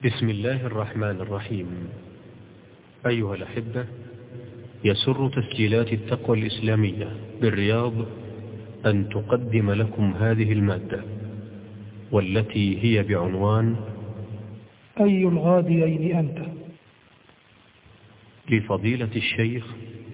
بسم الله الرحمن الرحيم. أيها الأحبة، يسر تسجيلات التقوى الإسلامية بالرياض أن تقدم لكم هذه المادة، والتي هي بعنوان أي الغاديين أنت، لفضيلة الشيخ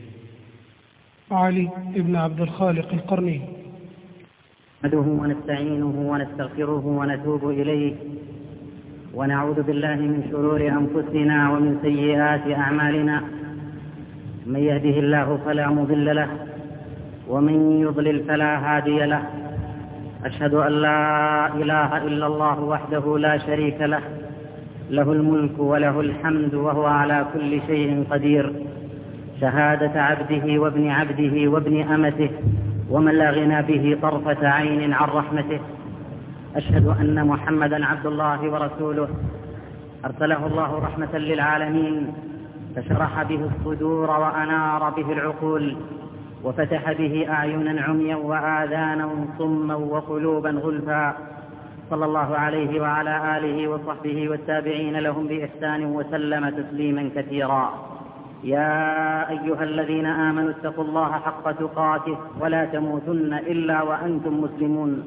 علي بن عبد الخالق القرني. نحمده ونستعينه ونستغفره ونتوب إليه، ونعوذ بالله من شرور أنفسنا ومن سيئات أعمالنا. من يهده الله فلا مضل له، ومن يضلل فلا هادي له. أشهد أن لا إله إلا الله وحده لا شريك له، له الملك وله الحمد وهو على كل شيء قدير. شهادة عبده وابن عبده وابن أمته، ومن لا غنى به طرفة عين عن رحمته. أشهد أن محمدا عبد الله ورسوله، أرسله الله رحمة للعالمين، فشرح به الصدور وأنار به العقول، وفتح به أعينا عميا وآذانا صما وقلوبا غلفا. صلى الله عليه وعلى آله وصحبه والتابعين لهم بإحسان وسلم تسليما كثيرا. يا أيها الذين آمنوا اتقوا الله حق تقاته ولا تموتن إلا وأنتم مسلمون.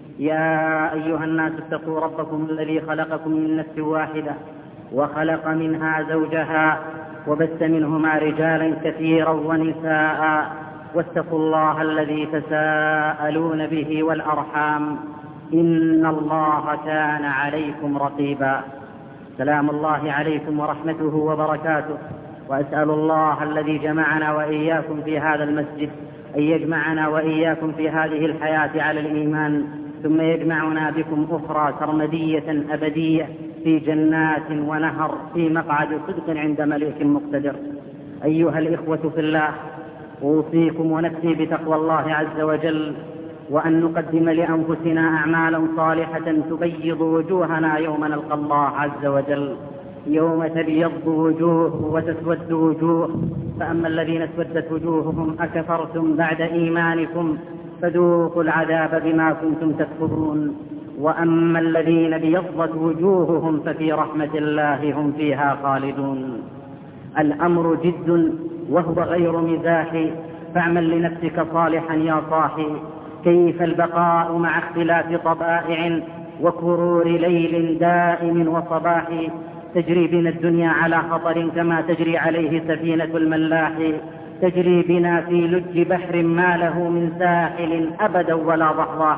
يا أيها الناس اتقوا ربكم الذي خلقكم من نفس واحدة، وخلق منها زوجها، وبث منهما رجالا كثيرا ونساء. واتقوا الله الذي تساءلون به والأرحام، إن الله كان عليكم رقيبا. سلام الله عليكم ورحمته وبركاته. وأسأل الله الذي جمعنا وإياكم في هذا المسجد أن يجمعنا وإياكم في هذه الحياة على الإيمان، ثم يجمعنا بكم أخرى سرمدية أبدية في جنات ونهر في مقعد صدق عند مليك مقتدر. أيها الإخوة في الله، أوصيكم ونفسي بتقوى الله عز وجل، وأن نقدم لأنفسنا أعمالا صالحة تبيض وجوهنا يوم نلقى الله عز وجل، يوم تبيض وجوه وتسود وجوه. فأما الذين اسودت وجوههم أكفرتم بعد إيمانكم فذوقوا العذاب بما كنتم تكفرون. وأما الذين ابيضت وجوههم ففي رحمة الله هم فيها خالدون. الأمر جد وهو غير مزاح، فاعمل لنفسك صالحا يا صاحي. كيف البقاء مع اختلاف طبائع وكرور ليل دائم وصباح؟ تجري بنا الدنيا على خطر كما تجري عليه سفينة الملاح. تجري بنا في لج بحر ما له من ساحل أبدا ولا ضحضاح.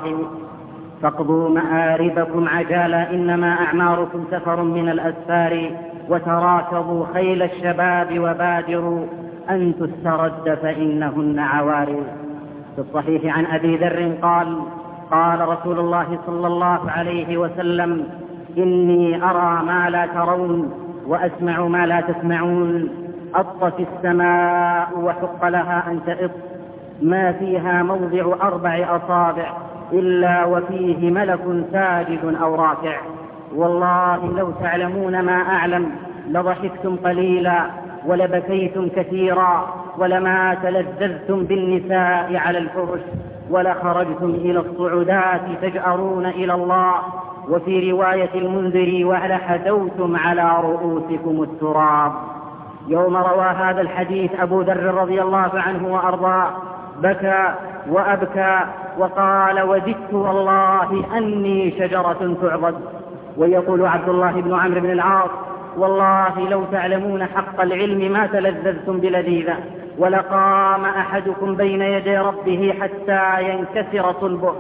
فاقضوا مآربكم عجالا، إنما أعماركم سفر من الأسفار. وتراكبوا خيل الشباب وبادروا أن تسترد فإنهن عوارض. في الصحيح عن أبي ذر قال: قال رسول الله صلى الله عليه وسلم: إني أرى ما لا ترون وأسمع ما لا تسمعون. أطت السماء وحق لها أن تئط، ما فيها موضع 4 أصابع إلا وفيه ملك ساجد أو راكع. والله لو تعلمون ما أعلم لضحكتم قليلا ولبكيتم كثيرا، ولما تلذذتم بالنساء على الفرش، ولخرجتم إلى الصعودات تجأرون إلى الله. وفي رواية المنذري: ولحدوتم على رؤوسكم التراب. يوم روى هذا الحديث أبو ذر رضي الله عنه وأرضاه بكى وأبكى وقال: وجدت والله أني شجرة تعضد. ويقول عبد الله بن عمرو بن العاص: والله لو تعلمون حق العلم ما تلذذتم بلذيذة، ولقام أحدكم بين يدي ربه حتى ينكسر صلبه،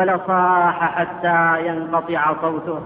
ولصاح حتى ينقطع صوته.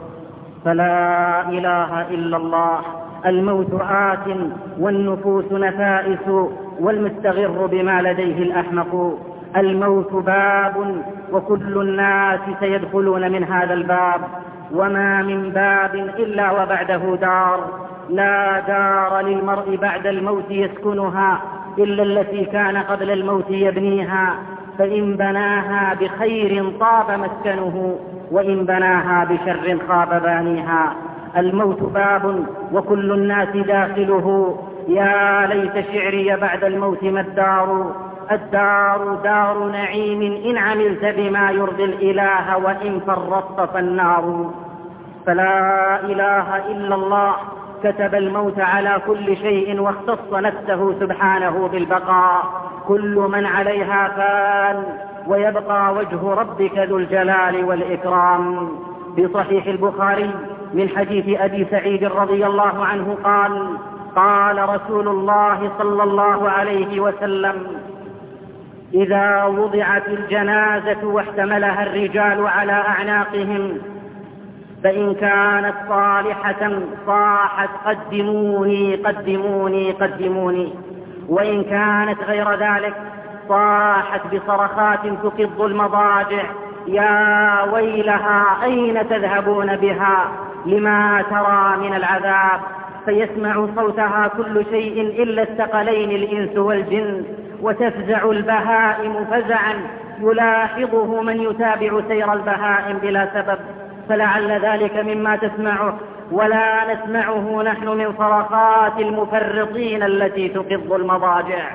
فلا إله إلا الله. الموت آت والنفوس نفائس، والمستغر بما لديه الأحمق. الموت باب وكل الناس سيدخلون من هذا الباب، وما من باب إلا وبعده دار. لا دار للمرء بعد الموت يسكنها إلا التي كان قبل الموت يبنيها، فإن بناها بخير طاب مسكنه، وإن بناها بشر خاب بانيها. الموت باب وكل الناس داخله، يا ليت شعري بعد الموت ما الدار. الدار دار نعيم إن عملت بما يرضي الإله، وإن فرطت فالنار. فلا إله إلا الله كتب الموت على كل شيء واختص نفسه سبحانه بالبقاء. كل من عليها فان ويبقى وجه ربك ذو الجلال والإكرام. في صحيح البخاري من حديث أبي سعيد رضي الله عنه قال: قال رسول الله صلى الله عليه وسلم: إذا وضعت الجنازة واحتملها الرجال على أعناقهم فإن كانت صالحة صاحت قدموني قدموني قدموني، وإن كانت غير ذلك صاحت بصرخات تقض المضاجع: يا ويلها أين تذهبون بها لما ترى من العذاب. فيسمع صوتها كل شيء إلا الثقلين الإنس والجن، وتفزع البهائم فزعا يلاحظه من يتابع سير البهائم بلا سبب، فلعل ذلك مما تسمعه ولا نسمعه نحن من صرخات المفرطين التي تقض المضاجع.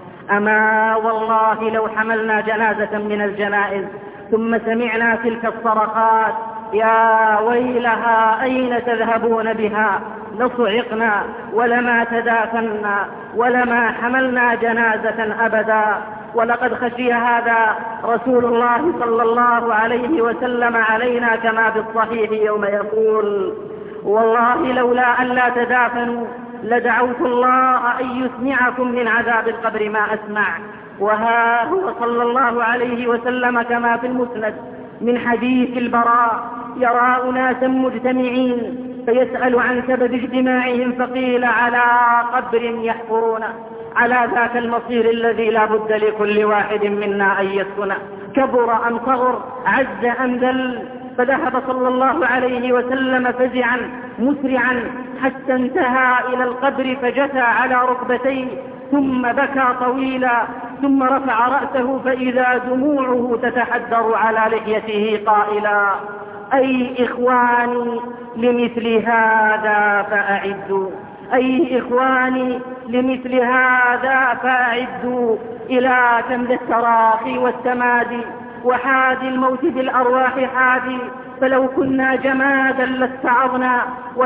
أما والله لو حملنا جنازة من الجنائز ثم سمعنا تلك الصرخات: يا ويلها أين تذهبون بها، لصعقنا ولما تدافنا ولما حملنا جنازة أبدا. ولقد خشي هذا رسول الله صلى الله عليه وسلم علينا كما في الصحيح يوم يقول: والله لولا أن لا تدافنوا لدعوت الله أن يسمعكم من عذاب القبر ما أسمع. وها هو صلى الله عليه وسلم كما في المسند من حديث البراء يرى أناسا مجتمعين فيسأل عن سبب اجتماعهم، فقيل: على قبر يحفرونه، على ذاك المصير الذي لا بد لكل واحد منا أن يسكنه، كبر أم صغر، عز أم ذل. فذهب صلى الله عليه وسلم فزعا مسرعا حتى انتهى إلى القبر فجثى على ركبتيه ثم بكى طويلا، ثم رفع رأسه فإذا دموعه تتحدر على لحيته قائلا: أي إخواني لمثل هذا فأعدوا، أي إخواني لمثل هذا فأعدوا، إلى كم ذا التراخي والتمادي وحادي الموت بالأرواح حادي. فلو كنا جمادا لاستعظنا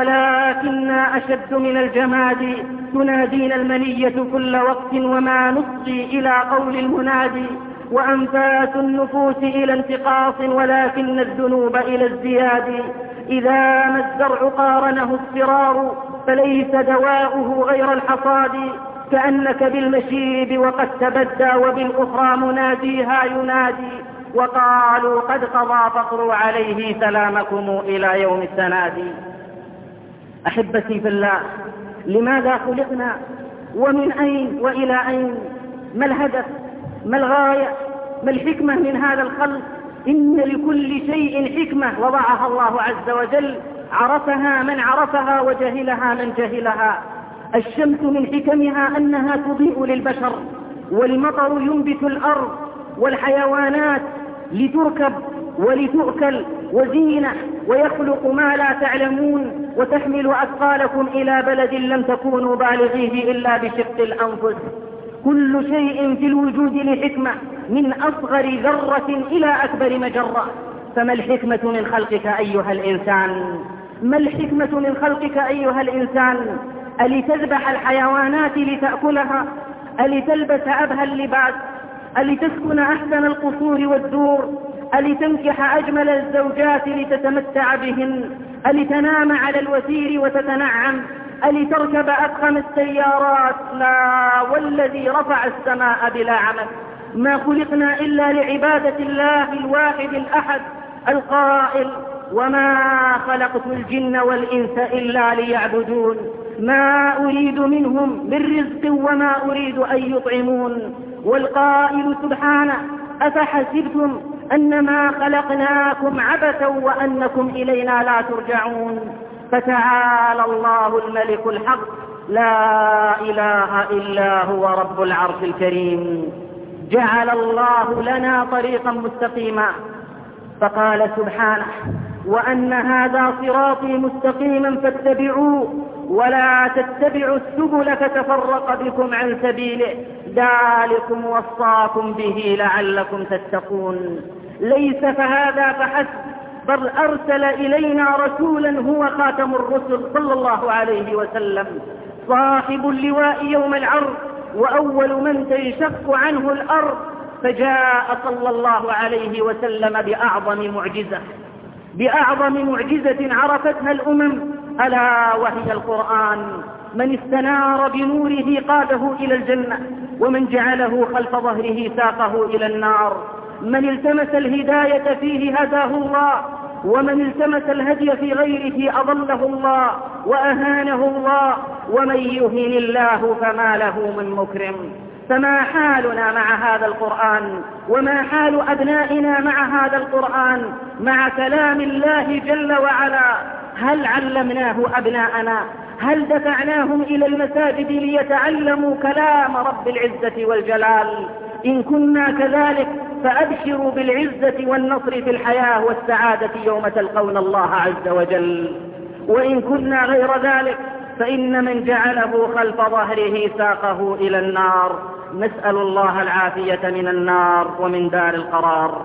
ولكننا أشد من الجماد، تنادينا المنية كل وقت وما نصغي إلى قول المنادي، وأنفاس النفوس إلى انتقاص ولكن الذنوب إلى ازدياد. إذا ما الزرع قارنه الصرار فليس دواؤه غير الحصاد، كأنك بالمشيب وقد تبدى وبالأخرى مناديها ينادي، وقالوا قد قضى فقر عليه سلامكم إلى يوم التنادي. أحبتي في الله، لماذا خلقنا ومن أين وإلى أين؟ ما الهدف؟ ما الغاية؟ ما الحكمة من هذا الخلق؟ إن لكل شيء حكمة وضعها الله عز وجل، عرفها من عرفها وجهلها من جهلها. الشمس من حكمها أنها تضيء للبشر، والمطر ينبت الأرض، والحيوانات لتركب ولتؤكل وزينة، ويخلق ما لا تعلمون، وتحمل أثقالكم إلى بلد لم تكونوا بالغيه إلا بشق الأنفس. كل شيء في الوجود لحكمة، من أصغر ذرة إلى أكبر مجرة. فما الحكمة من خلقك أيها الإنسان؟ ما الحكمة من خلقك أيها الإنسان؟ ألتذبح الحيوانات لتأكلها؟ ألتلبس أبهى اللباس؟ ألتسكن أحسن القصور والدور؟ ألتنكح أجمل الزوجات لتتمتع بهن؟ ألتنام على الوثير وتتنعم؟ ألتركب أفخم السيارات؟ لا، والذي رفع السماء بلا عمل. ما خلقنا إلا لعبادة الله الواحد الأحد القائل: وما خلقت الجن والإنس إلا ليعبدون، ما أريد منهم من رزق وما أريد أن يطعمون. والقائل سبحانه: أفحسبتم أنما خلقناكم عبثا وأنكم إلينا لا ترجعون. فتعالى الله الملك الحق، لا إله إلا هو رب العرش الكريم. جعل الله لنا طريقا مستقيما، فقال سبحانه: وأن هذا صراطي مستقيما فاتبعوه ولا تتبعوا السبل فتفرق بكم عن سبيله، ذلكم وصاكم به لعلكم تتقون. ليس فهذا فحسب بل أرسل إلينا رسولا هو خاتم الرسل صلى الله عليه وسلم، صاحب اللواء يوم العرض، وأول من تنشق عنه الأرض، فجاء صلى الله عليه وسلم بأعظم معجزة عرفتها الأمم، ألا وهي القرآن. من استنار بنوره قاده إلى الجنة، ومن جعله خلف ظهره ساقه إلى النار. من التمس الهداية فيه هداه الله، ومن التمس الهدي في غيره أضله الله وأهانه الله، ومن يهن الله فما له من مكرم. فما حالنا مع هذا القرآن، وما حال أبنائنا مع هذا القرآن، مع كلام الله جل وعلا؟ هل علمناه أبناءنا؟ هل دفعناهم إلى المساجد ليتعلموا كلام رب العزة والجلال؟ إن كنا كذلك فأبشروا بالعزة والنصر في الحياة والسعادة يوم تلقون الله عز وجل. وإن كنا غير ذلك فإن من جعله خلف ظهره ساقه إلى النار. نسأل الله العافية من النار ومن دار القرار.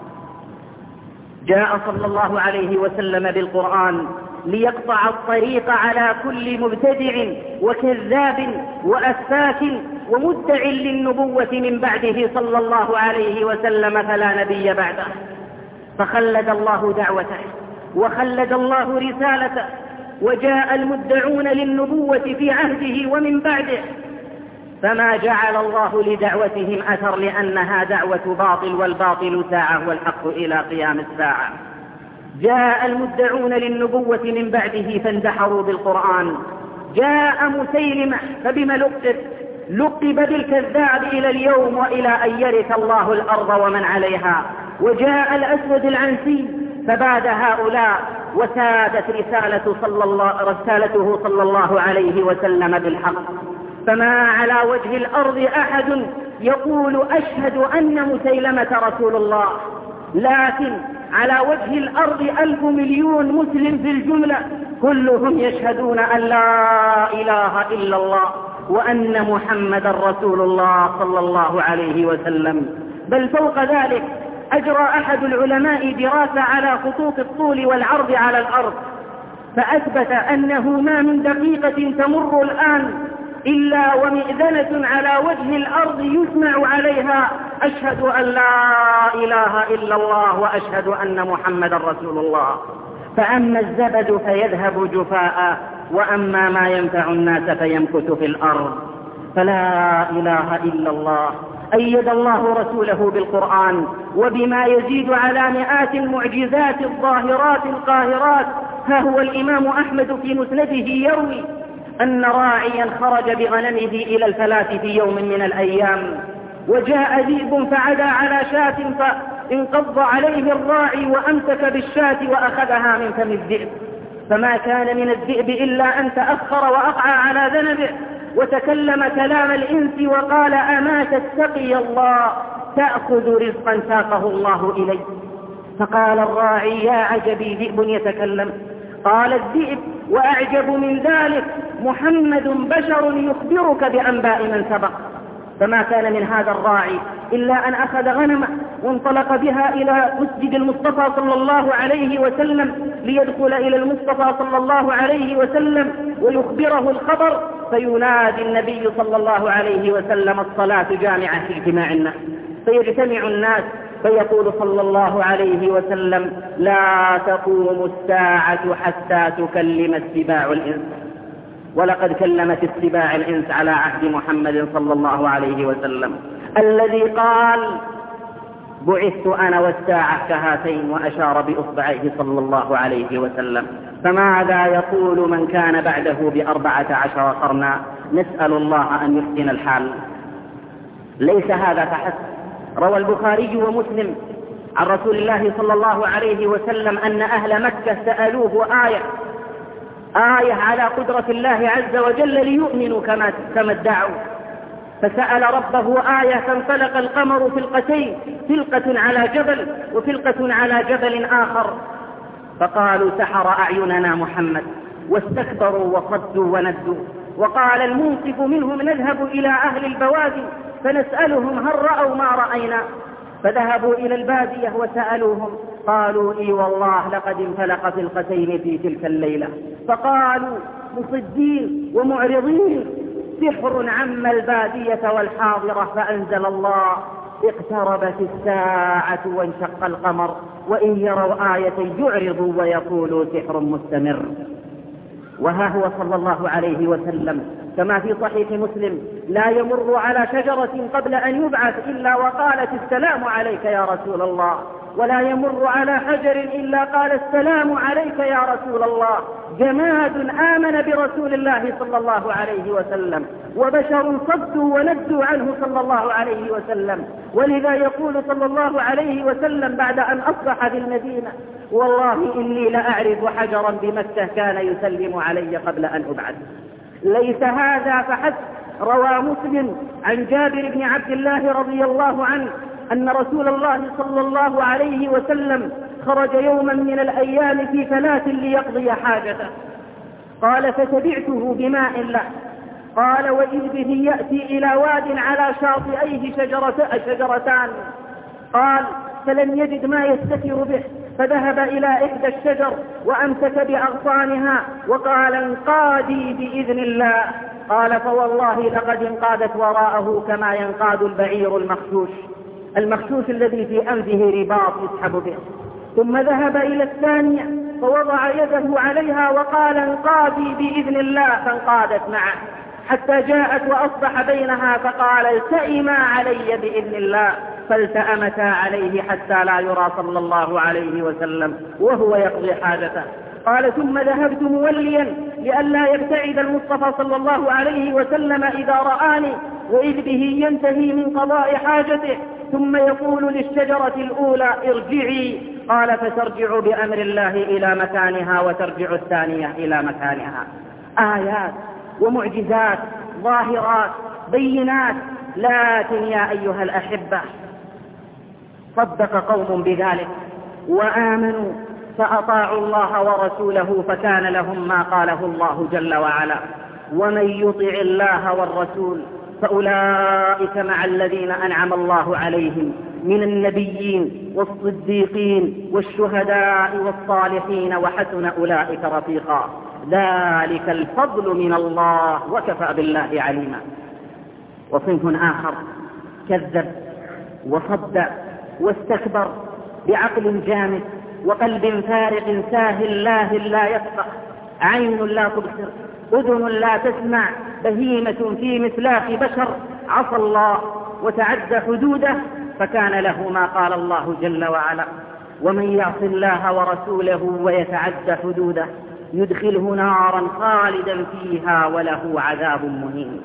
جاء صلى الله عليه وسلم بالقرآن ليقطع الطريق على كل مبتدع وكذاب وأفاك ومدع للنبوة من بعده صلى الله عليه وسلم، فلا نبي بعده. فخلد الله دعوته وخلد الله رسالته، وجاء المدعون للنبوة في عهده ومن بعده، فما جعل الله لدعوتهم أثر، لأنها دعوة باطل، والباطل ساعة والحق إلى قيام الساعة. جاء المدعون للنبوة من بعده فاندحروا بالقرآن. جاء مسيلمة فبما لقب بالكذاب إلى اليوم، وإلى أن يرث الله الأرض ومن عليها. وجاء الأسود العنسي فباد هؤلاء، وسادت رسالته صلى الله عليه وسلم بالحق. فما على وجه الأرض أحد يقول أشهد أن مسيلمة رسول الله، لكن على وجه الأرض 1,000 مليون مسلم في الجملة كلهم يشهدون أن لا إله إلا الله وأن محمد رسول الله صلى الله عليه وسلم. بل فوق ذلك أجرى أحد العلماء دراسة على خطوط الطول والعرض على الأرض، فأثبت أنه ما من دقيقة تمر الآن إلا ومئذنة على وجه الأرض يسمع عليها أشهد أن لا إله إلا الله وأشهد أن محمد رسول الله. فأما الزبد فيذهب جفاء، وأما ما ينفع الناس فيمكث في الأرض. فلا إله إلا الله. أيد الله رسوله بالقرآن وبما يزيد على مئات المعجزات الظاهرات القاهرات. ها هو الإمام أحمد في مسنده يروي أن راعيا خرج بغنمه إلى الفلاة في يوم من الأيام، وجاء ذئب فعدى على شاة فانقض عليه الراعي وأمسك بالشاة وأخذها من فم الذئب، فما كان من الذئب إلا أن تأخر وأقع على ذنبه وتكلم كلام الإنس وقال أما تتقي الله تأخذ رزقا ساقه الله إليه. فقال الراعي يا عجبي ذئب يتكلم. قال الذئب وأعجب من ذلك محمد بشر يخبرك بأنباء من سبق. فما كان من هذا الراعي إلا أن أخذ غنمه وانطلق بها إلى مسجد المصطفى صلى الله عليه وسلم ليدخل إلى المصطفى صلى الله عليه وسلم ويخبره الخبر، فينادي النبي صلى الله عليه وسلم الصلاة جامعة في اجتماع الناس، فيجتمع الناس فيقول صلى الله عليه وسلم لا تقوم الساعة حتى تكلم السباع الإنس. ولقد كلمت السباع الإنس على عهد محمد صلى الله عليه وسلم الذي قال بعثت أنا والساعة كهاتين، وأشار بإصبعيه صلى الله عليه وسلم. فماذا يقول من كان بعده ب14 قرنا؟ نسأل الله أن يحسن الحال. ليس هذا فحسب. روى البخاري ومسلم عن رسول الله صلى الله عليه وسلم أن أهل مكة سألوه آية على قدرة الله عز وجل ليؤمنوا كما ادعوا، فسأل ربه آية فانطلق القمر فلقتين، فلقة على جبل وفلقة على جبل آخر، فقالوا سحر أعيننا محمد، واستكبروا وصدوا وندوا. وقال المنصف منهم نذهب إلى أهل البوادي فنسألهم هل رأوا ما رأينا، فذهبوا إلى البادية وسألوهم قالوا إي والله لقد انفلق فلقتين في تلك الليلة. فقالوا مصدين ومعرضين: سحر عم البادية والحاضرة. فأنزل الله: اقتربت الساعة وانشق القمر وإن يروا آية يعرضوا ويقولوا سحر مستمر. وها هو صلى الله عليه وسلم كما في صحيح مسلم لا يمر على شجرة قبل أن يبعث إلا وقالت السلام عليك يا رسول الله، ولا يمر على حجر إلا قال السلام عليك يا رسول الله. جماد آمن برسول الله صلى الله عليه وسلم، وبشر صدوا وندوا عنه صلى الله عليه وسلم. ولذا يقول صلى الله عليه وسلم بعد أن أصبح بالمدينة: والله إني لأعرف حجرا بمكة كان يسلم علي قبل أن أبعث. ليس هذا فحسب، روى مسلم عن جابر بن عبد الله رضي الله عنه أن رسول الله صلى الله عليه وسلم خرج يوما من الأيام في فلاة ليقضي حاجته. قال: فتبعته بماء له. قال: وإذ به يأتي إلى واد على شاطئيه شجرتان. قال: فلم يجد ما يستتر به، فذهب إلى إحدى الشجر وأمسك بأغصانها وقال: انقادي بإذن الله. قال: فوالله لقد انقادت وراءه كما ينقاد البعير المخشوش الذي في أنفه رباط يسحب به. ثم ذهب إلى الثانية فوضع يده عليها وقال: انقادي بإذن الله. فانقادت معه حتى جاءت وأصبح بينها، فقال: التئما علي بإذن الله. فالتأمتا عليه حتى لا يرى صلى الله عليه وسلم وهو يقضي حاجته. قال: ثم ذهبت موليا لئلا يبتعد المصطفى صلى الله عليه وسلم إذا رآني، وإذ به ينتهي من قضاء حاجته ثم يقول للشجرة الأولى: ارجعي. قال: فترجع بأمر الله إلى مكانها وترجع الثانية إلى مكانها. آيات ومعجزات ظاهرات بينات. لكن يا أيها الأحبة، صدق قوم بذلك وآمنوا فأطاعوا الله ورسوله فكان لهم ما قاله الله جل وعلا: ومن يطع الله والرسول فأولئك مع الذين أنعم الله عليهم من النبيين والصديقين والشهداء والصالحين وحسن أولئك رفيقا. ذلك الفضل من الله وكفى بالله عليما. وصنف آخر كذب وصدع واستكبر بعقل جامد وقلب فارغ ساهل لاهل لا يفقه، عين لا تبصر، أذن لا تسمع، بهيمة في مثلاخ بشر، عصى الله وتعدى حدوده فكان له ما قال الله جل وعلا: ومن يعص الله ورسوله ويتعدى حدوده يدخله نارا خالدا فيها وله عذاب مهين.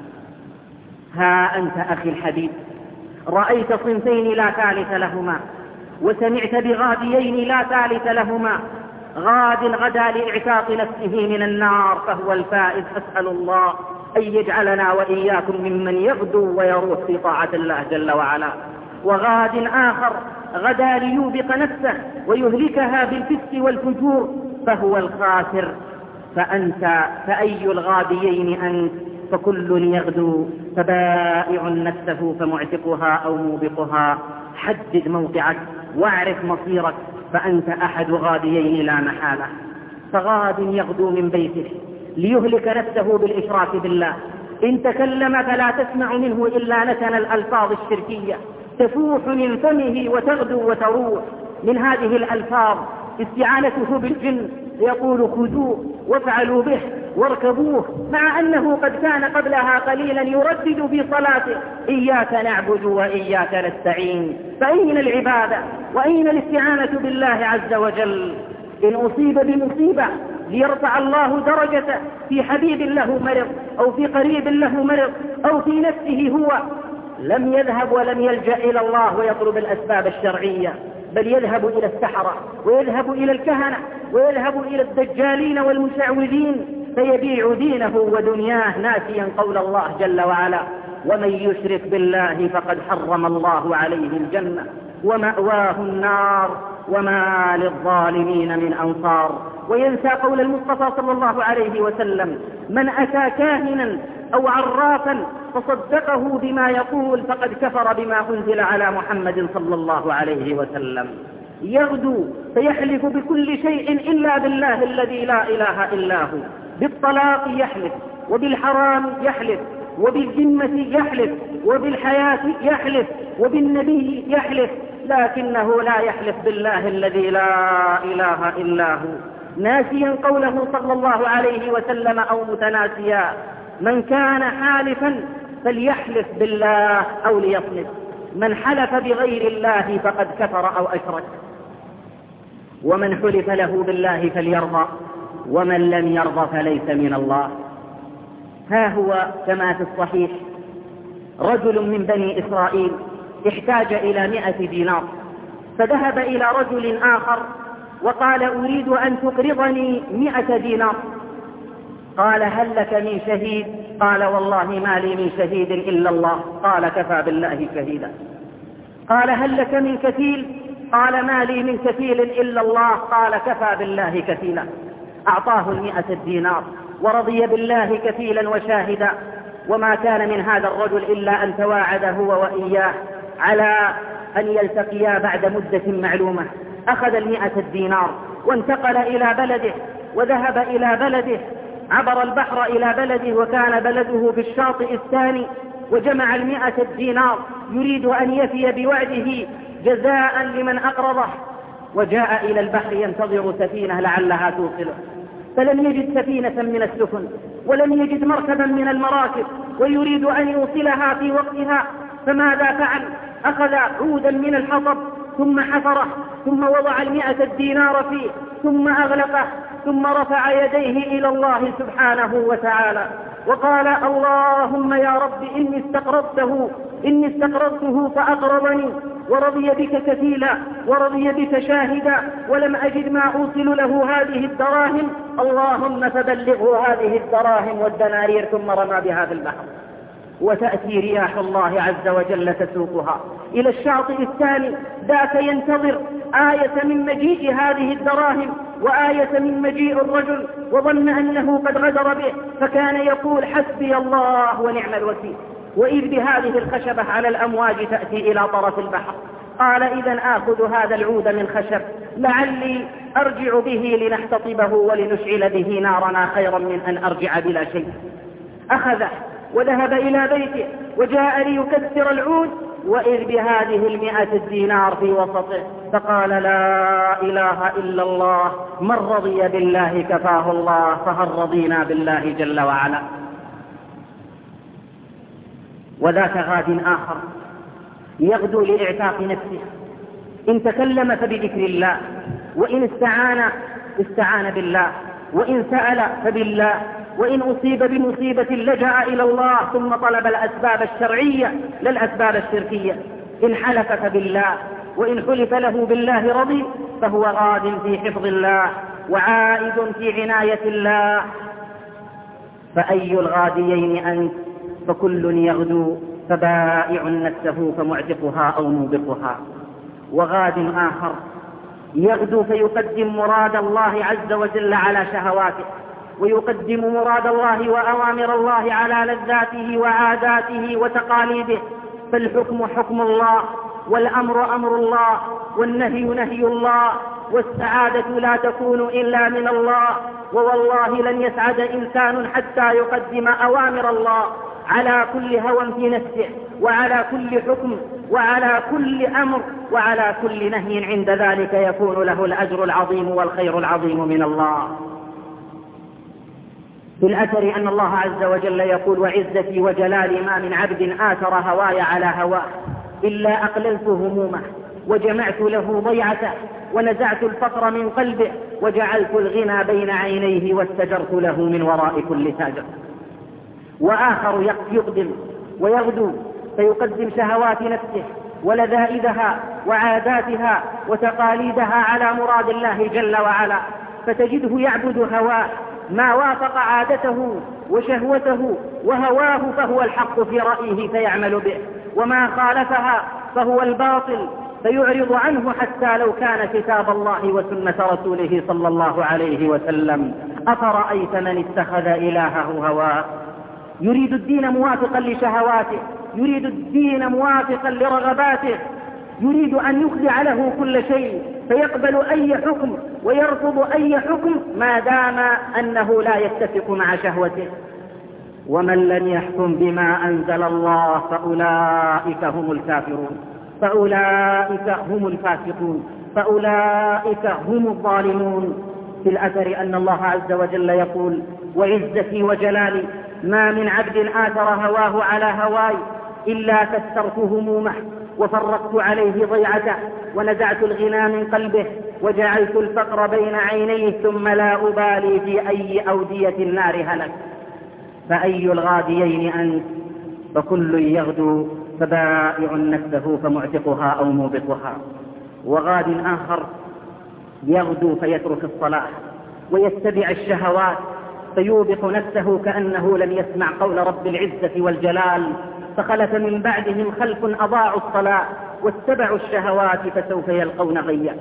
ها أنت أخي الحبيب رأيت صنفين لا ثالث لهما، وسمعت بغاديين لا ثالث لهما. غاد غدا لإعتاق نفسه من النار فهو الفائز، أسأل الله أن يجعلنا وإياكم ممن يغدو ويروح في طاعة الله جل وعلا. وغاد آخر غدا ليوبق نفسه ويهلكها بالفسق والفجور فهو الخاسر. فأي الغاديين أنت؟ فكل يغدو، فبائع نفسه فمعتقها أو موبقها. حدد موقعك واعرف مصيرك، فأنت أحد غاديين لا محالة. فغاد يغدو من بيته ليهلك نفسه بالإشراك بالله، إن تكلم فلا تسمع منه إلا نتن الألفاظ الشركية تفوح من فمه وتغدو وتروح. من هذه الألفاظ استعانته بالجن، يقول: خذوه وافعلوا به واركبوه، مع أنه قد كان قبلها قليلا يردد في صلاته: إياك نعبد وإياك نستعين. فأين العبادة وأين الاستعانة بالله عز وجل؟ إن أصيب بمصيبة ليرفع الله درجته في حبيب له مرض أو في قريب له مرض أو في نفسه هو، لم يذهب ولم يلجأ إلى الله ويطلب الأسباب الشرعية، بل يذهب إلى السحرة ويذهب إلى الكهنة ويذهب إلى الدجالين والمشعوذين، فيبيع دينه ودنياه ناسيا قول الله جل وعلا: ومن يشرك بالله فقد حرم الله عليه الجنة ومأواه النار وما للظالمين من أنصار. وينسى قول المصطفى صلى الله عليه وسلم: من أتى كاهنا أو عرافا فصدقه بما يقول فقد كفر بما أنزل على محمد صلى الله عليه وسلم. يغدو فيحلف بكل شيء إلا بالله الذي لا إله إلا هو. بالطلاق يحلف، وبالحرام يحلف، وبالذمة يحلف، وبالحياة يحلف، وبالنبي يحلف، لكنه لا يحلف بالله الذي لا إله إلا هو، ناسيا قوله صلى الله عليه وسلم أو متناسيا: من كان حالفا فليحلف بالله أو ليصمت، من حلف بغير الله فقد كفر أو أشرك، ومن حلف له بالله فليرضى، ومن لم يرضى فليس من الله. ها هو كما في الصحيح رجل من بني إسرائيل احتاج إلى 100 دينار، فذهب إلى رجل آخر وقال: أريد أن تقرضني 100 دينار. قال: هل لك من شهيد؟ قال: والله ما لي من شهيد إلا الله. قال: كفى بالله شهيدا. قال: هل لك من كفيل؟ قال: ما لي من كفيل إلا الله. قال: كفى بالله كفيلا. أعطاه 100 دينار ورضي بالله كفيلا وشاهدا. وما كان من هذا الرجل إلا أن تواعد هو وإياه على أن يلتقيا بعد مدة معلومة. أخذ 100 دينار وانتقل إلى بلده، وذهب إلى بلده، عبر البحر إلى بلده، وكان بلده في الشاطئ الثاني، وجمع 100 دينار يريد أن يفي بوعده جزاء لمن أقرضه، وجاء إلى البحر ينتظر سفينة لعلها توصله، فلم يجد سفينة من السفن، ولم يجد مركبا من المراكب، ويريد أن يوصلها في وقتها. فماذا فعل؟ أخذ عودا من الحطب ثم حفره، ثم وضع 100 دينار فيه، ثم أغلقه، ثم رفع يديه إلى الله سبحانه وتعالى وقال: اللهم يا رب إني استقرضته فأقرضني، ورضي بك كفيلا، ورضي بك شاهدا، ولم أجد ما أوصل له هذه الدراهم، اللهم فبلغه هذه الدراهم والدنانير. ثم رمى بها في البحر، وتأتي رياح الله عز وجل تسوقها إلى الشاطئ الثاني، ذاك ينتظر آية من مجيء هذه الدراهم وآية من مجيء الرجل، وظن أنه قد غدر به، فكان يقول: حسبي الله ونعم الوكيل. وإذ بهذه الخشبة على الأمواج تأتي إلى طرف البحر. قال: إذن آخذ هذا العود من خشب لعلي أرجع به لنحتطبه ولنشعل به نارنا خيرا من أن أرجع بلا شيء. أخذه وذهب إلى بيته، وجاء ليكسر العود، وإذ بهذه 100 دينار في وسطه، فقال: لا إله إلا الله، من رضي بالله كفاه الله، فهل رضينا بالله جل وعلا. وذاك غاد آخر يغدو لإعتاق نفسه، إن تكلم فبذكر الله، وإن استعان بالله، وإن سأل فبالله، وإن أصيب بمصيبة لجأ إلى الله، ثم طلب الأسباب الشرعية لا الأسباب الشركية. إن حلف فبالله، وإن حلف له بالله رضي، فهو غاد في حفظ الله وعائد في عناية الله. فأي الغاديين أنت؟ فكل يغدو، فبائع نفسه فمعتقها أو موبقها. وغاد آخر يغدو فيقدم مراد الله عز وجل على شهواته، ويقدم مراد الله وأوامر الله على لذاته وعاداته وتقاليده. فالحكم حكم الله، والأمر أمر الله، والنهي نهي الله، والسعادة لا تكون إلا من الله. ووالله لن يسعد إنسان حتى يقدم أوامر الله على كل هوى في نفسه، وعلى كل حكم، وعلى كل أمر، وعلى كل نهي. عند ذلك يكون له الأجر العظيم والخير العظيم من الله. في الأثر أن الله عز وجل يقول: وعزتي وجلالي ما من عبد آثر هواي على هواه إلا أقللت همومه، وجمعت له ضيعته، ونزعت الفقر من قلبه، وجعلت الغنى بين عينيه، واستجرت له من وراء كل تاجر. وآخر يقدم ويغدو فيقدم شهوات نفسه ولذائذها وعاداتها وتقاليدها على مراد الله جل وعلا، فتجده يعبد هواه، ما وافق عادته وشهوته وهواه فهو الحق في رأيه فيعمل به، وما خالفها فهو الباطل فيعرض عنه، حتى لو كان كتاب الله وسنة رسوله صلى الله عليه وسلم. أفرأيت من اتخذ إلهه هواه؟ يريد الدين موافقا لشهواته، يريد الدين موافقا لرغباته، يريد أن يخضع له كل شيء، فيقبل أي حكم ويرفض أي حكم ما دام أنه لا يتفق مع شهوته. ومن لم يحكم بما أنزل الله فأولئك هم الكافرون، فأولئك هم الفاسقون، فأولئك هم الظالمون. في الأثر أن الله عز وجل يقول: وعزتي وجلالي ما من عبد آثر هواه على هواي إلا كسرت همومه وفرقت عليه ضيعته ونزعت الغنى من قلبه وجعلت الفقر بين عينيه ثم لا أبالي في أي أودية النار هلك. فأي الغاديين أنت؟ فكل يغدو فبائع نفسه فمعتقها أو موبقها. وغاد آخر يغدو فيترك الصلاة ويتبع الشهوات فيوبق نفسه كأنه لم يسمع قول رب العزة والجلال: فخلف من بعدهم خلف أضاعوا الصلاة واتبعوا الشهوات فسوف يلقون غيا.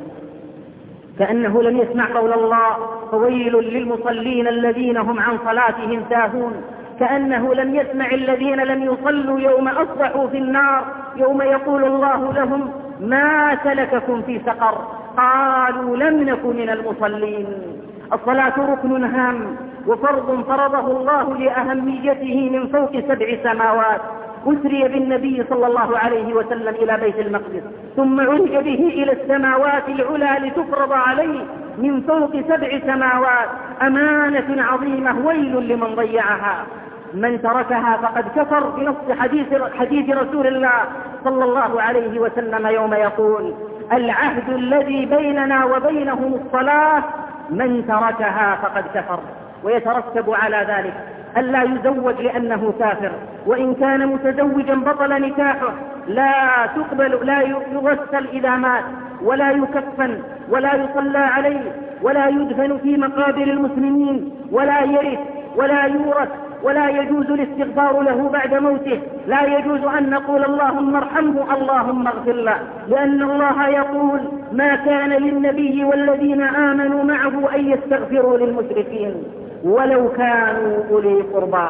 كأنه لم يسمع قول الله: فويل للمصلين الذين هم عن صلاتهم ساهون. كأنه لم يسمع الذين لم يصلوا يوم أصبحوا في النار، يوم يقول الله لهم: ما سلككم في سقر؟ قالوا: لم نك من المصلين. الصلاة ركن هام وفرض فرضه الله لأهميته من فوق 7 سماوات. أسري بالنبي صلى الله عليه وسلم إلى بيت المقدس ثم عرج به إلى السماوات العلى لتفرض عليه من فوق 7 سماوات. أمانة عظيمة ويل لمن ضيعها. من تركها فقد كفر بنص حديث رسول الله صلى الله عليه وسلم يوم يقول: العهد الذي بيننا وبينهم الصلاة، من تركها فقد كفر. ويترتب على ذلك ألا يزوج لأنه كافر، وإن كان متزوجا بطل نكاحه، لا تقبل، لا يغسل إذا مات، ولا يكفن، ولا يصلى عليه، ولا يدفن في مقابر المسلمين، ولا يرث ولا يورث، ولا يجوز الاستغفار له بعد موته. لا يجوز أن نقول اللهم ارحمه اللهم اغفر له، لأن الله يقول: ما كان للنبي والذين آمنوا معه أن يستغفروا للمشركين ولو كانوا أولي قربى.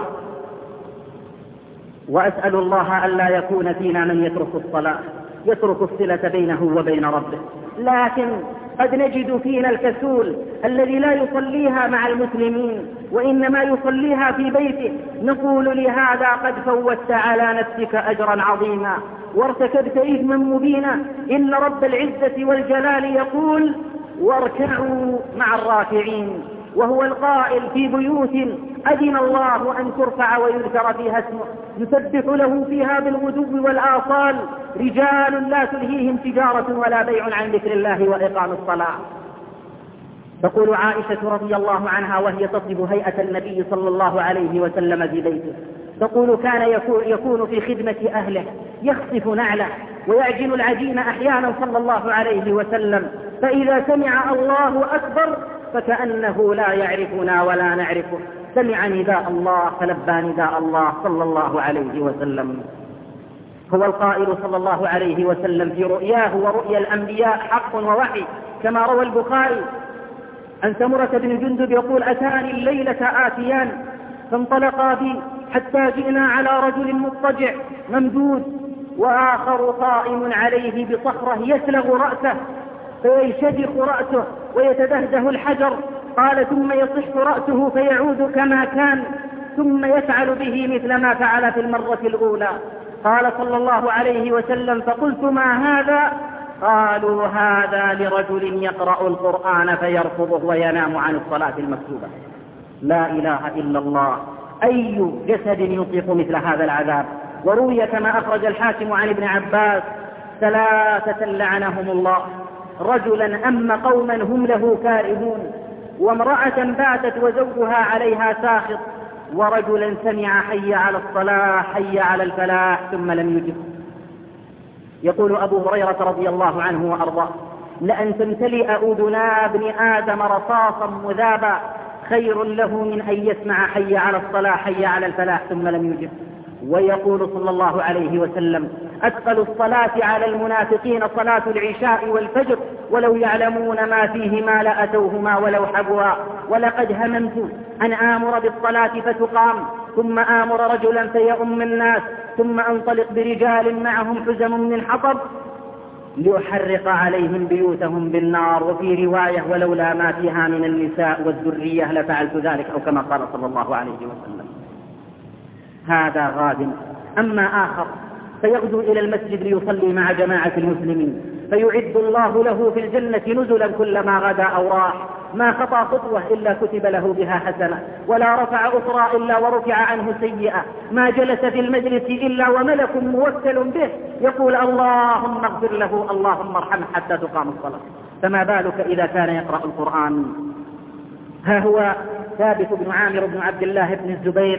وأسأل الله ألا يكون فينا من يترك الصلاة، يترك الصلة بينه وبين ربه. لكن قد نجد فينا الكسول الذي لا يصليها مع المسلمين وإنما يصليها في بيته. نقول لهذا: قد فوتت على نفسك أجرا عظيما وارتكبت إثما مبينا. إن رب العزة والجلال يقول: واركعوا مع الراكعين، وهو القائل: في بيوت أذن الله أن ترفع ويذكر فيها اسمه يسبح له فيها بالغدو والآصال رجال لا تلهيهم تجارة ولا بيع عن ذكر الله وإقام الصلاة. تقول عائشة رضي الله عنها وهي تصف هيئة النبي صلى الله عليه وسلم في بيته، تقول: كان يكون في خدمة أهله، يخصف نعله ويعجن العجين أحيانا صلى الله عليه وسلم، فإذا سمع الله أكبر فكأنه لا يعرفنا ولا نعرفه، سمع نداء الله فلبى نداء الله صلى الله عليه وسلم. هو القائل صلى الله عليه وسلم في رؤياه ورؤيا الأنبياء حق ووحي، كما روى البخاري عن سمرة بن جندب يقول: أتاني الليلة آتيان فانطلقا بي حتى جئنا على رجل مضطجع ممدود وآخر قائم عليه بصخرة يسلغ رأسه فيشدق رأسه ويتدهده الحجر. قال: ثم يصح رأسه فيعود كما كان، ثم يفعل به مثل ما فعل في المرة الأولى. قال صلى الله عليه وسلم: فقلت: ما هذا؟ قالوا: هذا لرجل يقرأ القرآن فيرفضه وينام عن الصلاة المكتوبة. لا إله إلا الله. أي جسد يطيق مثل هذا العذاب؟ وروي كما أخرج الحاكم عن ابن عباس: 3 لعنهم الله: رجلا أم قوما هم له كارهون، وامرأة باتت وزوجها عليها ساخط، ورجلا سمع حي على الصلاة حي على الفلاح ثم لم يجب. يقول أبو هريرة رضي الله عنه وأرضاه: لأن تمتلئ أذنا ابن آدم رصاصا مذابا خير له من أن يسمع حي على الصلاة حي على الفلاح ثم لم يجب. ويقول صلى الله عليه وسلم: أثقل الصلاة على المنافقين صلاة العشاء والفجر ولو يعلمون ما فيهما لأتوهما ولو حبوا. ولقد هممت أن آمر بالصلاة فتقام، ثم آمر رجلا فيؤم الناس، ثم أنطلق برجال معهم حزم من حطب ليحرق عليهم بيوتهم بالنار. وفي رواية ولولا ما فيها من النساء والذرية لفعلت ذلك، أو كما قال صلى الله عليه وسلم. هذا غاد. أما آخر فيغدو إلى المسجد ليصلي مع جماعة المسلمين، فيعد الله له في الجنة نزلا كلما غدا أو راح، ما خطى خطوة إلا كتب له بها حسنة، ولا رفع أخرى إلا ورفع عنه سيئة، ما جلس في المجلس إلا وملك موكل به يقول اللهم اغفر له اللهم ارحمه حتى تقام الصلاة. فما بالك إذا كان يقرأ القرآن؟ ها هو ثابت بن عامر بن عبد الله بن الزبير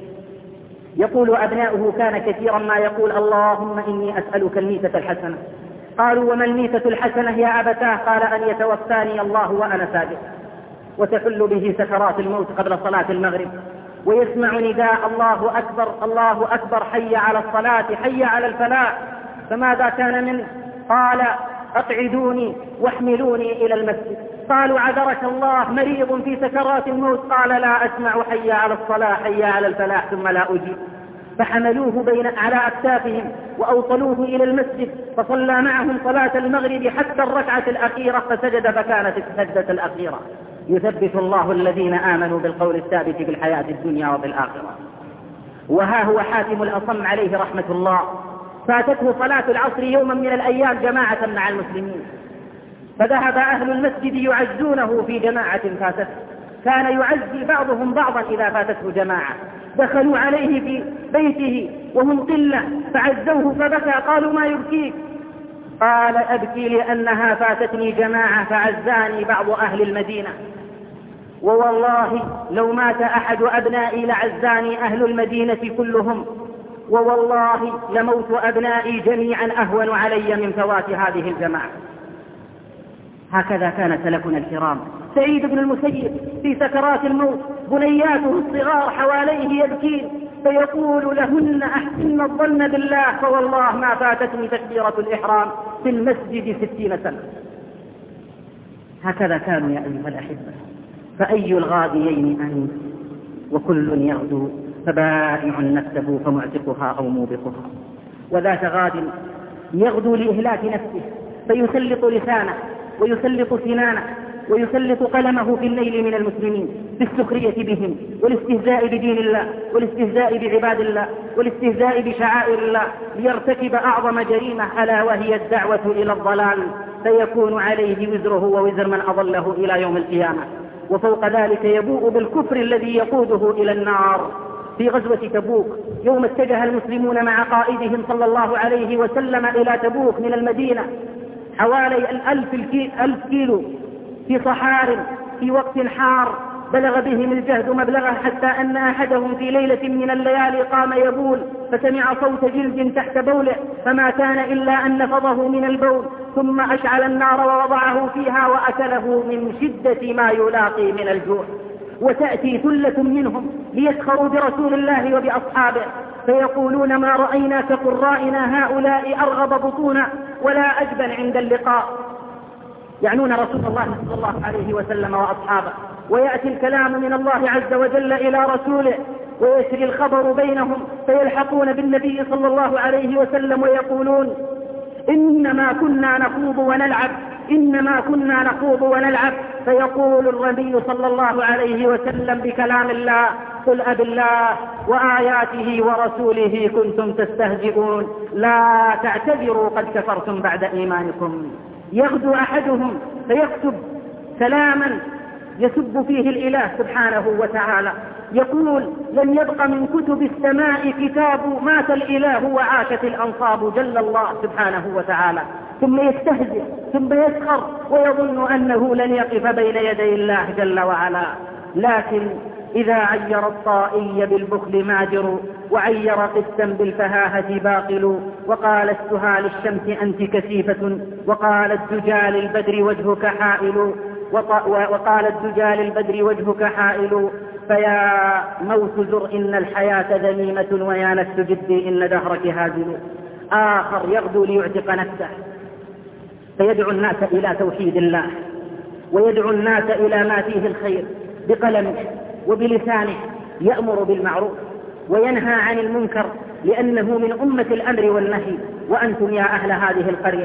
يقول أبناؤه كان كثيرا ما يقول اللهم إني أسألك الميتة الحسنة. قالوا وما الميتة الحسنة يا أبتاه؟ قال أن يتوفاني الله وأنا ساجد، وتحل به سكرات الموت قبل صلاة المغرب، ويسمع نداء الله أكبر الله أكبر حي على الصلاة حي على الفلاح. فماذا كان منه؟ قال أقعدوني واحملوني إلى المسجد. قالوا عذرك الله مريض في سكرات الموت. قال لا أسمع حي على الصلاة حي على الفلاح ثم لا أجيب. فحملوه على أكتافهم وأوصلوه إلى المسجد، فصلى معهم صلاة المغرب حتى الركعة الأخيرة، فسجد فكانت السجدة الأخيرة. يثبت الله الذين آمنوا بالقول الثابت في الحياة الدنيا وفي الآخرة. وها هو حاتم الأصم عليه رحمة الله فاتته صلاة العصر يوما من الأيام جماعة مع المسلمين، فذهب أهل المسجد يعزونه في جماعة فاتته. كان يعزي بعضهم بعضا إذا فاتته جماعة. دخلوا عليه في بيته وهم قلة فعزوه فبكى. قالوا ما يبكيك؟ قال أبكي لأنها فاتتني جماعة فعزاني بعض أهل المدينة، ووالله لو مات أحد أبنائي لعزاني أهل المدينة كلهم، ووالله لموت أبنائي جميعا أهون علي من فوات هذه الجماعة. هكذا كان سلفنا الكرام. سعيد بن المسيب في سكرات الموت بنياته الصغار حواليه يبكين، فيقول لهن أحسن الظن بالله فوالله ما فاتتني تكبيرة الإحرام في المسجد 60 سنة. هكذا كانوا يا أيها الأحبة. فأي الغاديين أنت وكل يغدو، فبائع نفسه فمعتقها أو موبقها. وذات غاد يغدو لإهلاك نفسه فيسلط لسانه ويسلط سنانه ويسلط قلمه في الليل من المسلمين بالسخرية بهم والاستهزاء بدين الله والاستهزاء بعباد الله والاستهزاء بشعائر الله، ليرتكب أعظم جريمة ألا وهي الدعوة إلى الضلال، فيكون عليه وزره ووزر من أضله إلى يوم القيامة. وفوق ذلك يبوء بالكفر الذي يقوده إلى النار. في غزوة تبوك يوم اتجه المسلمون مع قائدهم صلى الله عليه وسلم إلى تبوك من المدينة حوالي 1000 كيلو في صحار في وقت حار، بلغ بهم الجهد مبلغه حتى أن أحدهم في ليلة من الليالي قام يبول فسمع صوت جلد تحت بوله، فما كان إلا أن نفضه من البول، ثم أشعل النار ووضعه فيها وأكله من شدة ما يلاقي من الجوع. وتأتي ثلة منهم ليسخروا برسول الله وبأصحابه فيقولون ما رأينا كقرائنا هؤلاء أرغب بطونا ولا أجبن عند اللقاء، يعنون رسول الله صلى الله عليه وسلم وأصحابه. ويأتي الكلام من الله عز وجل إلى رسوله ويسري الخبر بينهم فيلحقون بالنبي صلى الله عليه وسلم ويقولون إنما كنا نخوض ونلعب إنما كنا نخوض ونلعب. فيقول النبي صلى الله عليه وسلم بكلام الله قل أبالله وآياته ورسوله كنتم تستهزئون لا تعتذروا قد كفرتم بعد إيمانكم. يغدو أحدهم فيكتب كلاما يسب فيه الإله سبحانه وتعالى، يقول لن يبق من كتب السماء كتاب مات الإله وعاشت الأنصاب جل الله سبحانه وتعالى، ثم يستهزئ ثم يسخر ويظن أنه لن يقف بين يدي الله جل وعلا. لكن إذا عير الطائي بالبخل ماجر وعير قسا بالفهاهة باقل. وقال السهى للشمس أنت كثيفة وقال الدجى للبدر وجهك حائل وقال الدجى للبدر وجهك حائل. فيا موت زر إن الحياة ذميمة ويا نفس جدي إن دهرك هازل. آخر يغدو ليعتق نفسه فيدعو الناس إلى توحيد الله ويدعو الناس إلى ما فيه الخير بقلمه وبلسانه، يأمر بالمعروف وينهى عن المنكر لأنه من أمة الأمر والنهي. وأنتم يا أهل هذه القرية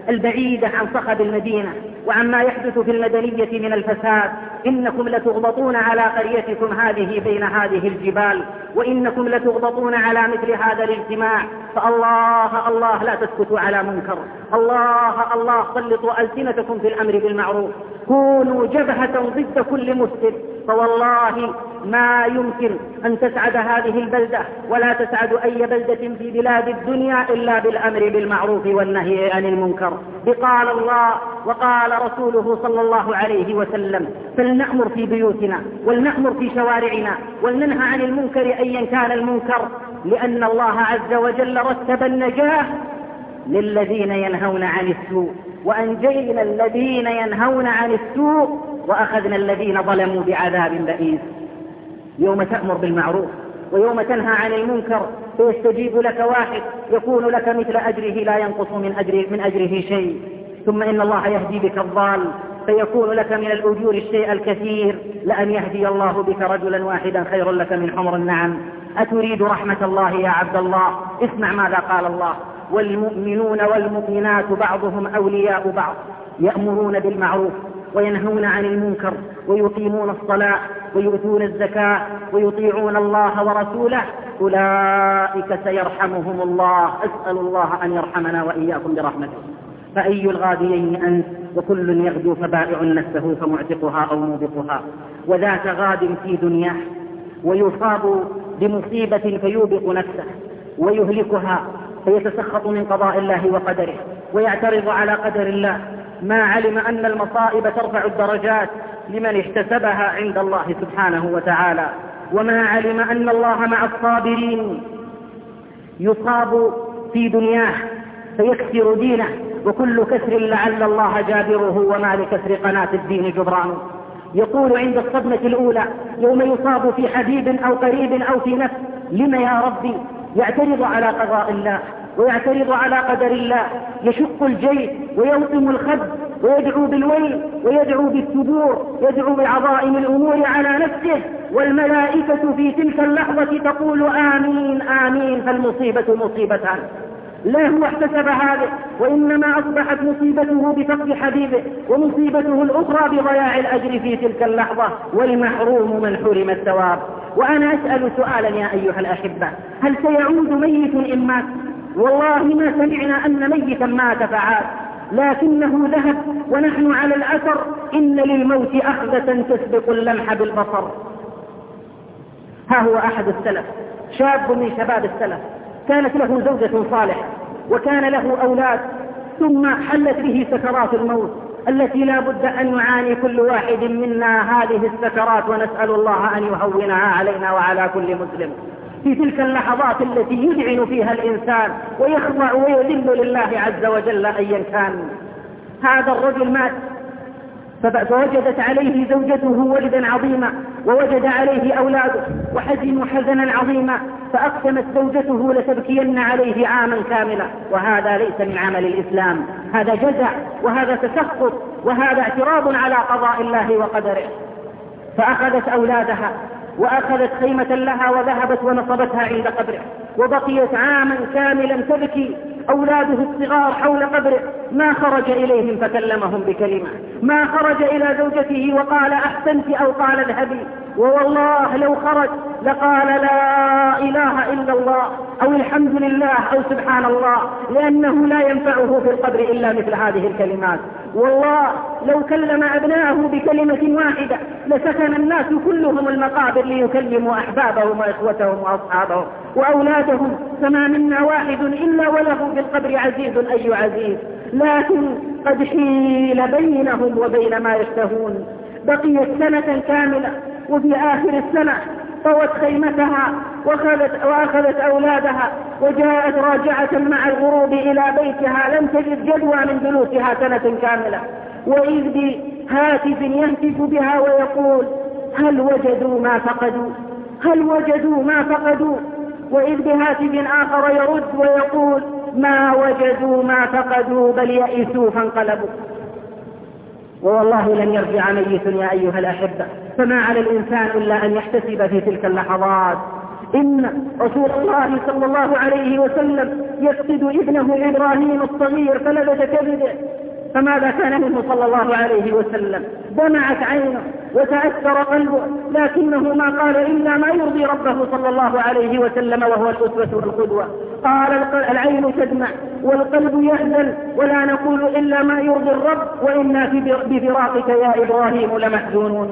البعيدة عن صخب المدينة وعما يحدث في المدنية من الفساد. إنكم لتغبطون على قريتكم هذه بين هذه الجبال، وإنكم لتغبطون على مثل هذا الاجتماع، فالله الله لا تسكتوا على منكر، الله الله سلطوا ألسنتكم في الأمر بالمعروف، كونوا جبهة ضد كل مفسد، فوالله ما يمكن أن تسعد هذه البلدة ولا تسعد أي بلدة في بلاد الدنيا إلا بالأمر بالمعروف والنهي عن المنكر. بقال الله وقال رسوله صلى الله عليه وسلم: فلنأمر في بيوتنا ولنأمر في شوارعنا ولننهى عن المنكر أيا كان المنكر، لأن الله عز وجل رتب النجاة للذين ينهون عن السوء، وأنجينا الذين ينهون عن السوء وأخذنا الذين ظلموا بعذاب بئيس. يوم تأمر بالمعروف ويوم تنهى عن المنكر فيستجيب لك واحد يكون لك مثل أجره لا ينقص من أجره شيء، ثم إن الله يهدي بك الضال فيكون لك من الأجور الشيء الكثير، لأن يهدي الله بك رجلا واحدا خير لك من حمر النعم. أتريد رحمة الله يا عبد الله؟ اسمع ماذا قال الله: والمؤمنون والمؤمنات بعضهم أولياء بعض يأمرون بالمعروف وينهون عن المنكر ويقيمون الصلاة ويؤتون الزكاة ويطيعون الله ورسوله أولئك سيرحمهم الله. أسأل الله أن يرحمنا وإياكم برحمته. فأي الغاديين أنت؟ وكل يغدو فبائع نفسه فمعتقها أو موبقها. وذاك غاد في دنياه ويصاب بمصيبة فيوبق نفسه ويهلكها فيتسخط من قضاء الله وقدره ويعترض على قدر الله، ما علم أن المصائب ترفع الدرجات لمن احتسبها عند الله سبحانه وتعالى، وما علم أن الله مع الصابرين. يصاب في دنياه فيكسر دينه، وكل كسر لعل الله جابره وما لكسر قناة الدين جبران. يقول عند الصدمة الأولى يوم يصاب في حبيب أو قريب أو في نفس: لم يا ربي؟ يعترض على قضاء الله ويعترض على قدر الله، يشق الجيب ويوطم الخد ويدعو بالويل ويدعو بالثبور، يدعو بعظائم الأمور على نفسه، والملائكة في تلك اللحظة تقول آمين آمين، فالمصيبة مصيبتان، لا هو احتسب هذا، وإنما أصبحت مصيبته بفقد حبيبه، ومصيبته الأخرى بضياع الأجر في تلك اللحظة، والمحروم من حرم الثواب. وأنا أسأل سؤالا يا أيها الأحبة: هل سيعود ميت إن مات؟ والله ما سمعنا أن ميتا مات فعاد، لكنه ذهب ونحن على الأثر. إن للموت أخذة تسبق اللمح بالبصر. ها هو أحد السلف، شاب من شباب السلف، كانت له زوجة صالحة وكان له أولاد، ثم حلت به سكرات الموت التي لا بد أن يعاني كل واحد منا هذه السكرات، ونسأل الله أن يهونها علينا وعلى كل مسلم. في تلك اللحظات التي يذعن فيها الإنسان ويخضع ويذل لله عز وجل أيا كان، هذا الرجل مات، فوجدت عليه زوجته ولدا عظيما ووجد عليه أولاده وحزنوا حزنا عظيما، فأقسمت زوجته لتبكين عليه عاما كاملا، وهذا ليس من عمل الإسلام، هذا جزع وهذا تسخط وهذا اعتراض على قضاء الله وقدره. فأخذت أولادها وأخذت خيمة لها وذهبت ونصبتها عند قبره، وبقيت عاما كاملا تبكي أولاده الصغار حول قبره، ما خرج إليهم فكلمهم بكلمة، ما خرج إلى زوجته وقال أحسنت أو قال اذهبي، ووالله لو خرج لقال لا إله إلا الله أو الحمد لله أو سبحان الله، لأنه لا ينفعه في القبر إلا مثل هذه الكلمات. والله لو كلم أبناءه بكلمة واحدة لسكن الناس كلهم المقابر ليكلموا أحبابهم وإخوتهم وأصحابهم وأولادهم، فما منا واحد إلا وله في القبر عزيز أي عزيز، لكن قد حيل بينهم وبين ما يشتهون. بقيت سنة كاملة، وفي آخر السنة طوت خيمتها وأخذت أولادها وجاءت راجعة مع الغروب إلى بيتها، لم تجد جدوى من جلوسها سنة كاملة، وإذ بهاتف يهتف بها ويقول هل وجدوا ما فقدوا، هل وجدوا ما فقدوا، وإذ بهاتف آخر يرد ويقول ما وجدوا ما فقدوا بل يئسوا فانقلبوا. والله لن يرجع ميت يا أيها الأحبة، فما على الإنسان إلا أن يحتسب في تلك اللحظات. إن رسول الله صلى الله عليه وسلم يفقد ابنه إبراهيم الصغير فلذة كبده، فماذا كان منه صلى الله عليه وسلم؟ دمعت عينه وتأثر قلبه، لكنه ما قال إلا ما يرضي ربه صلى الله عليه وسلم وهو الأسوة والقدوة. قال العين تدمع والقلب يحزن ولا نقول إلا ما يرضي الرب وإنا بفراقك يا إبراهيم لمحزونون.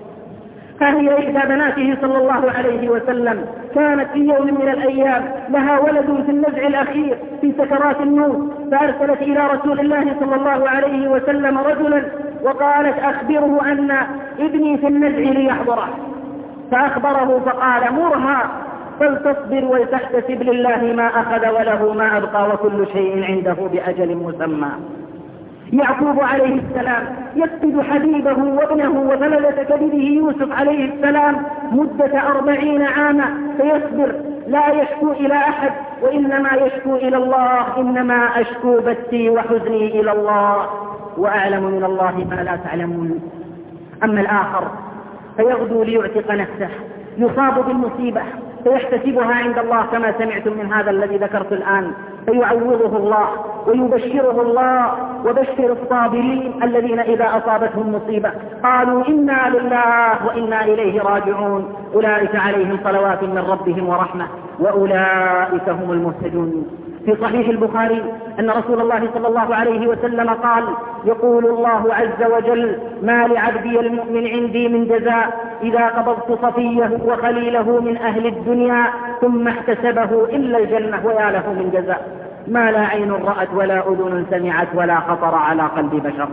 فهي إحدى بناته صلى الله عليه وسلم كانت في يوم من الأيام لها ولد في النزع الأخير في سكرات الموت، فأرسلت إلى رسول الله صلى الله عليه وسلم رجلا وقالت أخبره أن ابني في النزع ليحضره، فأخبره فقال مرها فلتصبر ولتحتسب لله ما أخذ وله ما أبقى وكل شيء عنده بأجل مسمى. يعقوب عليه السلام يفقد حبيبه وابنه وفلذة كبده يوسف عليه السلام مدة 40 عاما، فيصبر لا يشكو إلى أحد وإنما يشكو إلى الله، إنما أشكو بثي وحزني إلى الله وأعلم من الله ما لا تعلمون. أما الآخر فيغدو ليعتق نفسه، يصاب بالمصيبة فيحتسبها عند الله كما سمعتم من هذا الذي ذكرت الآن، فيعوضه الله ويبشره الله. وبشر الصابرين الذين إذا أصابتهم مصيبة قالوا إنا لله وإنا إليه راجعون، أولئك عليهم صلوات من ربهم ورحمة وأولئك هم المهتدون. في صحيح البخاري أن رسول الله صلى الله عليه وسلم قال يقول الله عز وجل ما لعبدي المؤمن عندي من جزاء إذا قبضت صفيه وخليله من أهل الدنيا ثم احتسبه إلا الجنة ويا له من جزاء ما لا عين رأت ولا أذن سمعت ولا خطر على قلب بشر.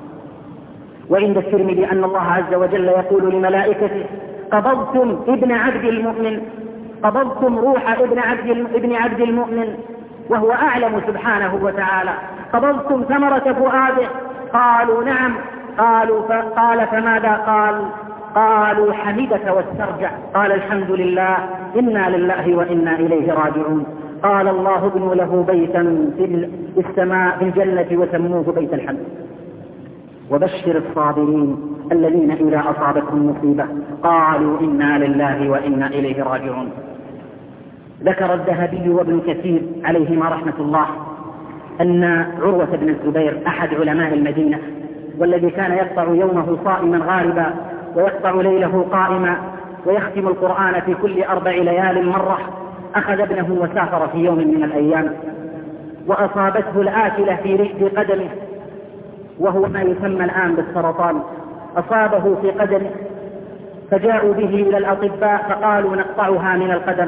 وعند الترمذي أن الله عز وجل يقول لملائكته قبضتم ابن عبد المؤمن، قبضتم روح ابن عبد المؤمن وهو أعلم سبحانه وتعالى، قبضتم ثمرة فؤاده. قالوا نعم. قال فماذا قالوا حمدك واسترجع. قال الحمد لله إنا لله وإنا إليه راجعون. قال الله ابنوا له بيتا في السماء في الجنة وسموه بيت الحمد. وبشر الصابرين الذين إذا أصابتهم مصيبة قالوا إنا لله وإنا إليه راجعون. ذكر الذهبي وابن كثير عليهما رحمة الله أن عروة بن الزبير أحد علماء المدينة والذي كان يقطع يومه صائما غاربا ويقطع ليله قائما ويختم القرآن في كل 4 ليال مرة، أخذ ابنه وسافر في يوم من الأيام وأصابته الآكلة في رجل قدمه وهو ما يسمى الآن بالسرطان، أصابه في قدمه فجاءوا به إلى الأطباء فقالوا نقطعها من القدم.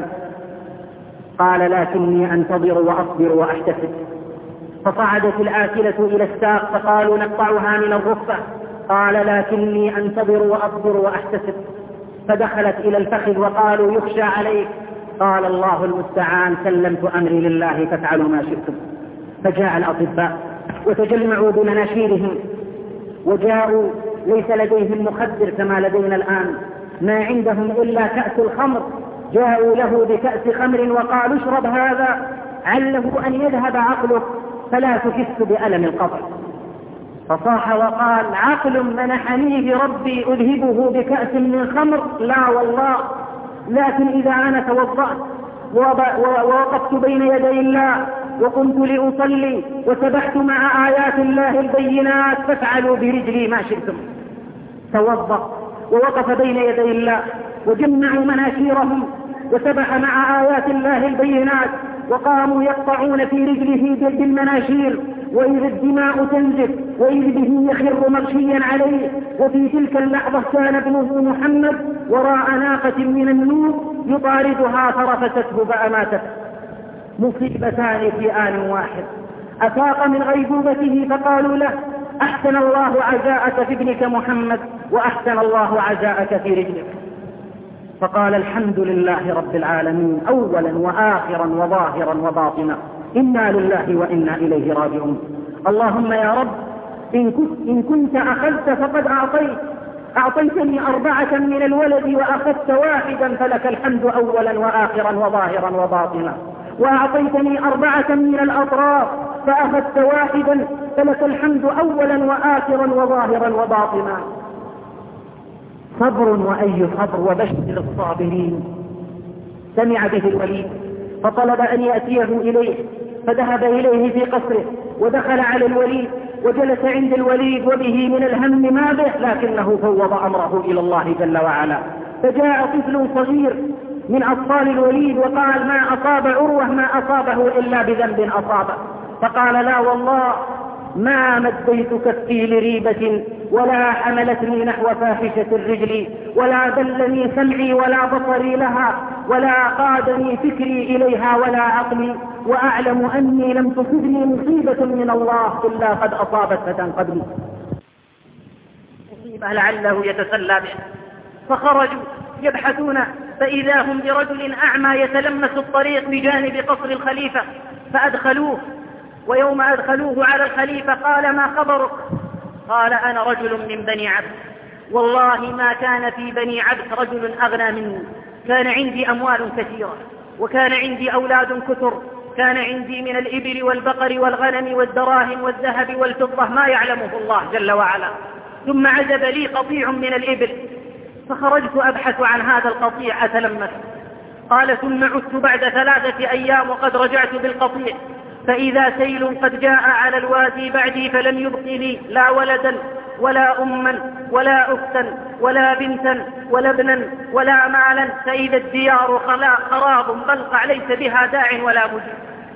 قال لكني أنتظر وأصبر وأحتسب. فصعدت الآكلة إلى الساق فقالوا نقطعها من الركبة. قال لكني أنتظر وأصبر وأحتسب. فدخلت إلى الفخذ وقالوا يخشى عليك. قال الله المستعان سلمت أمري لله فافعلوا ما شئتم. فجاء الأطباء وتجمعوا بمناشيرهم وجاءوا ليس لديهم مخدر كما لدينا الآن، ما عندهم إلا كأس الخمر، جاءوا له بكأس خمر وقالوا اشرب هذا عله أن يذهب عقلك فلا تحس بألم القطع. فصاح وقال عقل منحنيه ربي أذهبه بكأس من خمر؟ لا والله، لكن إذا أنا توضأت ووقفت بين يدي الله وقمت لأصلي وسبحت مع آيات الله البينات فافعلوا برجلي ما شئتم. توضأ ووقف بين يدي الله وجمعوا مناشيرهم وسبح مع آيات الله البينات وقاموا يقطعون في رجله بالمناشير، وإذ الدماء تنزف وإذ به يخر مغشيا عليه. وفي تلك اللحظة كان ابنه محمد وراء ناقة من النور يطاردها فرفسته فأماتته. مصيبتان في آن واحد. أفاق من غيبوبته فقالوا له أحسن الله عزاءك في ابنك محمد وأحسن الله عزاءك في رجلك. فقال الحمد لله رب العالمين أولا وآخرا وظاهرا وباطنا إنا لله وإنا إليه راجعون. اللهم يا رب إن كنت أخذت فقد أعطيتني 4 من الولد وأخذت واحدا فلك الحمد أولا وآخرا وظاهرا وباطنا، وأعطيتني 4 من الأطراف فأخذت واحدا فلك الحمد أولا وآخرا وظاهرا وباطنا. صبر وأي صبر. وبشر الصابرين. سمع به الوليد فطلب أن يأتيه إليه، فذهب إليه في قصره ودخل على الوليد وجلس عند الوليد وبه من الهم ما به، لكنه فوض أمره إلى الله جل وعلا. فجاء طفل صغير من أطفال الوليد وقال: ما أصاب عروة ما أصابه إلا بذنب أصابه. فقال: لا والله ما مديت كفي لريبة ولا حملتني نحو فاحشة الرجل ولا دلني سمعي ولا بصري لها ولا قادني فكري إليها ولا عقلي، وأعلم أني لم تصبني مصيبة من الله إلا قد أصابت فتى قبلي، مصيبة لعله يتسلى به. فخرجوا يبحثون فإذا هم برجل أعمى يتلمس الطريق بجانب قصر الخليفة، فأدخلوه. ويوم أدخلوه على الخليفة قال: ما خبرك؟ قال: أنا رجل من بني عبد، والله ما كان في بني عبد رجل أغنى مني، كان عندي أموال كثيرة وكان عندي أولاد كثر، كان عندي من الإبل والبقر والغنم والدراهم والذهب والفضة ما يعلمه الله جل وعلا، ثم عزب لي قطيع من الإبل، فخرجت أبحث عن هذا القطيع أتلمس. قال: ثم عدت بعد 3 أيام وقد رجعت بالقطيع، فإذا سيل قد جاء على الوادي بعدي فلم يبق لي لا ولدا ولا أما ولا أختا ولا بنتا ولا ابنا ولا مالا، فإذا الديار خراب بلقع ليس بها داع ولا مجيب.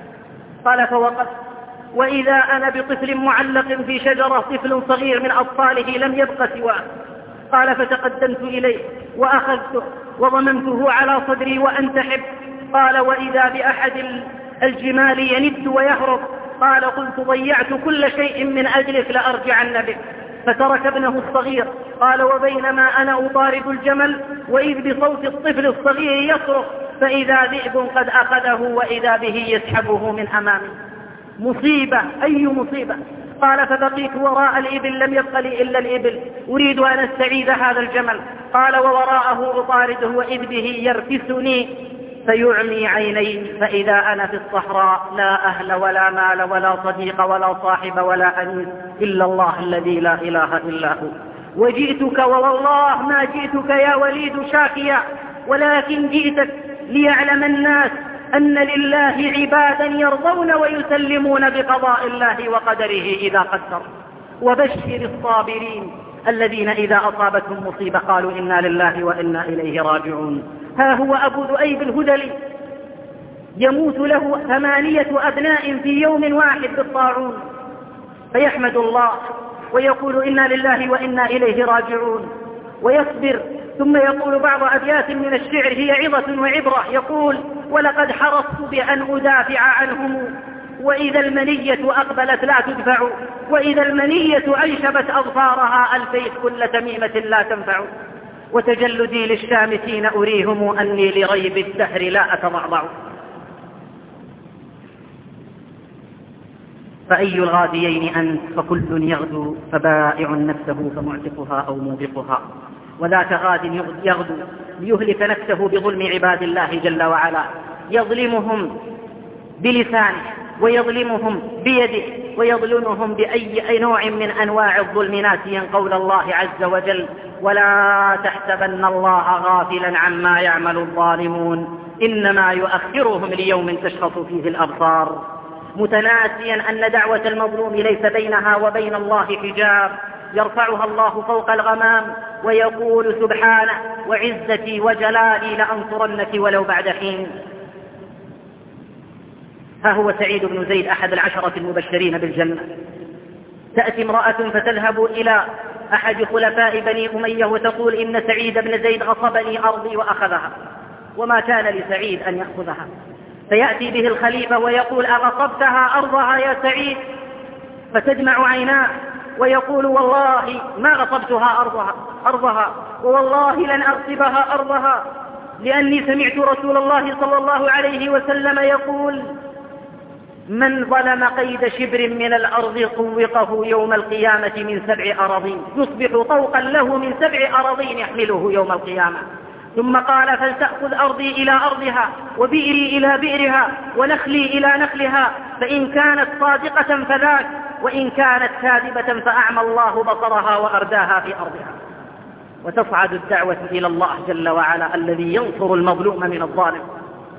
قال: فوقفت وإذا أنا بطفل معلق في شجرة، طفل صغير من أطفاله لم يبق سواه. قال: فتقدمت إليه وأخذته وضممته على صدري وأنتحب. قال: وإذا بأحد الجمال يند ويهرب. قال: قلت: ضيعت كل شيء من أجلك لأرجعن بك. فترك ابنه الصغير. قال: وبينما أنا أطارد الجمل وإذ بصوت الطفل الصغير يصرخ، فإذا ذئب قد أخذه وإذا به يسحبه من أمامي. مصيبة، أي مصيبة. قال: فبقيت وراء الإبل، لم يبق لي إلا الإبل، أريد أن أستعيد هذا الجمل. قال: ووراءه أطارده وإذ به يركسني فيعمي عيني، فإذا أنا في الصحراء لا أهل ولا مال ولا صديق ولا صاحب ولا أنيس إلا الله الذي لا إله إلا هو. وجئتك ووالله ما جئتك يا وليد شاكيا، ولكن جئتك ليعلم الناس أن لله عبادا يرضون ويسلمون بقضاء الله وقدره إذا قدر. وبشر الصابرين الذين إذا أصابتهم مصيبة قالوا إنا لله وإنا إليه راجعون. ها هو أبو ذؤيب الهذلي يموت له 8 أبناء في يوم واحد بالطاعون، فيحمد الله ويقول إنا لله وإنا إليه راجعون ويصبر. ثم يقول بعض أبيات من الشعر هي عظة وعبرة، يقول: ولقد حرصت بأن أدافع عنهم وإذا المنية أقبلت لا تدفع، وإذا المنية أنشبت أظفارها ألفيت كل تميمة لا تنفع، وتجلدي للشامتين أريهم أني لريب الدهر لا أتضعضع. فأي الغاديين أنت؟ فكل يغدو، فبائع نفسه فمعتقها أو موبقها، وذاك غاد يغدو ليهلك نفسه بظلم عباد الله جل وعلا، يظلمهم بلسانه ويظلمهم بيده ويظلمهم بأي نوع من أنواع الظلم، ناسيا قول الله عز وجل: ولا تحسبن الله غافلا عما يعمل الظالمون إنما يؤخرهم ليوم تشخص فيه الأبصار، متناسيا أن دعوة المظلوم ليس بينها وبين الله حجاب، يرفعها الله فوق الغمام ويقول سبحانه: وعزتي وجلالي لأنصرنك ولو بعد حين. ها هو سعيد بن زيد أحد 10 المبشرين بالجنة. تأتي امرأة فتذهب إلى أحد خلفاء بني أمية وتقول: إن سعيد بن زيد غصبني أرضي وأخذها، وما كان لسعيد أن يأخذها. فيأتي به الخليفة ويقول: أغصبتها أرضها يا سعيد؟ فتدمع عيناه ويقول: والله ما غصبتها أرضها ووالله لن أغصبها أرضها، لأني سمعت رسول الله صلى الله عليه وسلم يقول: من ظلم قيد شبر من الأرض طوقه يوم القيامة من 7 أراضين، يصبح طوقا له من 7 أراضين يحمله يوم القيامة. ثم قال: فلتأخذ أرضي إلى أرضها وبئري إلى بئرها ونخلي إلى نخلها، فإن كانت صادقة فذاك، وإن كانت كاذبة فأعمى الله بصرها وأرداها في أرضها. وتصعد الدعوة إلى الله جل وعلا الذي ينصر المظلوم من الظالم.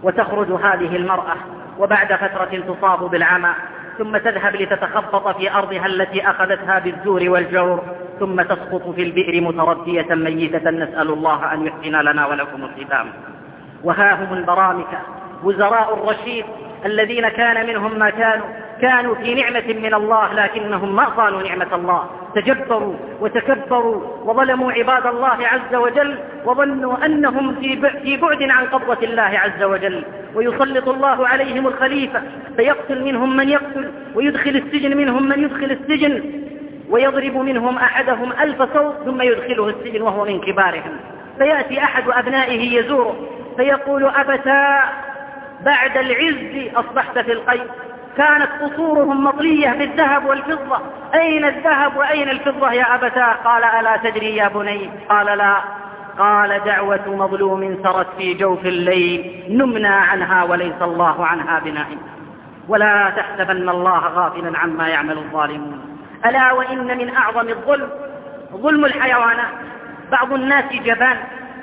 وتخرج هذه المرأة وبعد فترة تصاب بالعمى، ثم تذهب لتتخبط في أرضها التي أخذتها بالزور والجور، ثم تسقط في البئر متردية ميتة، نسأل الله أن يحسن لنا ولكم الختام. وها هم البرامكة وزراء الرشيد الذين كان منهم ما كانوا في نعمة من الله، لكنهم ما صانوا نعمة الله، تجبروا وتكبروا وظلموا عباد الله عز وجل، وظنوا أنهم في بعد عن قبضة الله عز وجل، ويسلط الله عليهم الخليفة فيقتل منهم من يقتل، ويدخل السجن منهم من يدخل السجن، ويضرب منهم أحدهم 1000 صوت ثم يدخله السجن وهو من كبارهم. فيأتي أحد أبنائه يزوره فيقول: أبتاه، بعد العز أصبحت في القيد، كانت قصورهم مطلية بالذهب والفضة، أين الذهب وأين الفضة يا أبتاه؟ قال: ألا تدري يا بني؟ قال: لا. قال: دعوة مظلوم سرت في جوف الليل، نمنا عنها وليس الله عنها بنائم. ولا تحسبن الله غافلا عما يعمل الظالمون. ألا وإن من أعظم الظلم ظلم الحيوانات. بعض الناس جبان،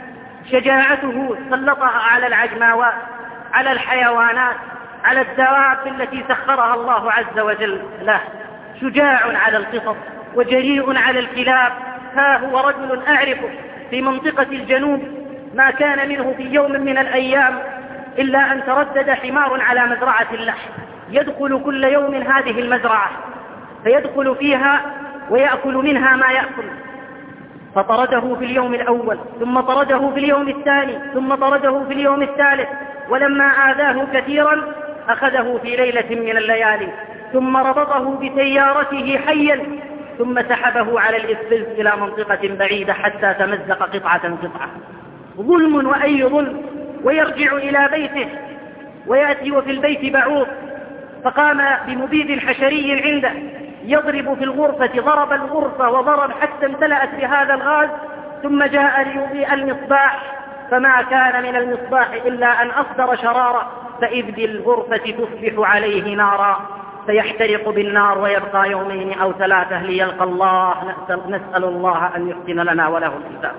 شجاعته سلطها على العجماوات، على الحيوانات، على الدواب التي سخرها الله عز وجل له، شجاع على القطط وجريء على الكلاب. ها هو رجل أعرفه في منطقة الجنوب، ما كان منه في يوم من الأيام إلا أن تردد حمار على مزرعة اللحم، يدخل كل يوم هذه المزرعة فيدخل فيها ويأكل منها ما يأكل، فطرده في اليوم الأول، ثم طرده في اليوم الثاني، ثم طرده في اليوم الثالث، ولما آذاه كثيرا أخذه في ليلة من الليالي، ثم ربطه بسيارته حيا، ثم سحبه على الإسفلت إلى منطقة بعيدة حتى تمزق قطعة. ظلم وأي ظلم. ويرجع إلى بيته ويأتي وفي البيت بعوض، فقام بمبيد حشري عنده يضرب في الغرفة، ضرب الغرفة وضرب حتى امتلأت بهذا الغاز، ثم جاء ليضيء المصباح، فما كان من المصباح إلا أن أصدر شرارة، فإذ بالغرفة تصبح عليه نارا، فيحترق بالنار ويبقى يومين أو 3 ليلقى الله. نسأل الله أن يحسن لنا وله الختام.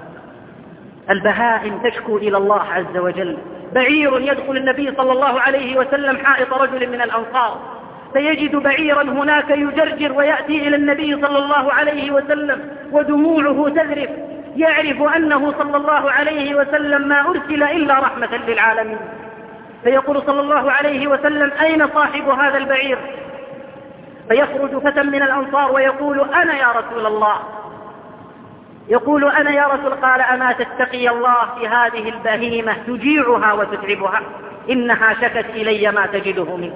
البهائم تشكو إلى الله عز وجل. بعير يدخل النبي صلى الله عليه وسلم حائط رجل من الأنصار، فيجد بعيرا هناك يجرجر، ويأتي إلى النبي صلى الله عليه وسلم ودموعه تذرف، يعرف أنه صلى الله عليه وسلم ما أرسل إلا رحمة للعالمين، فيقول صلى الله عليه وسلم: أين صاحب هذا البعير؟ فيخرج فتى من الأنصار ويقول: أنا يا رسول الله. يقول: أنا يا رسول. قال: أما تتقي الله في هذه البهيمة تجيعها وتتعبها؟ إنها شكت إلي ما تجده منك،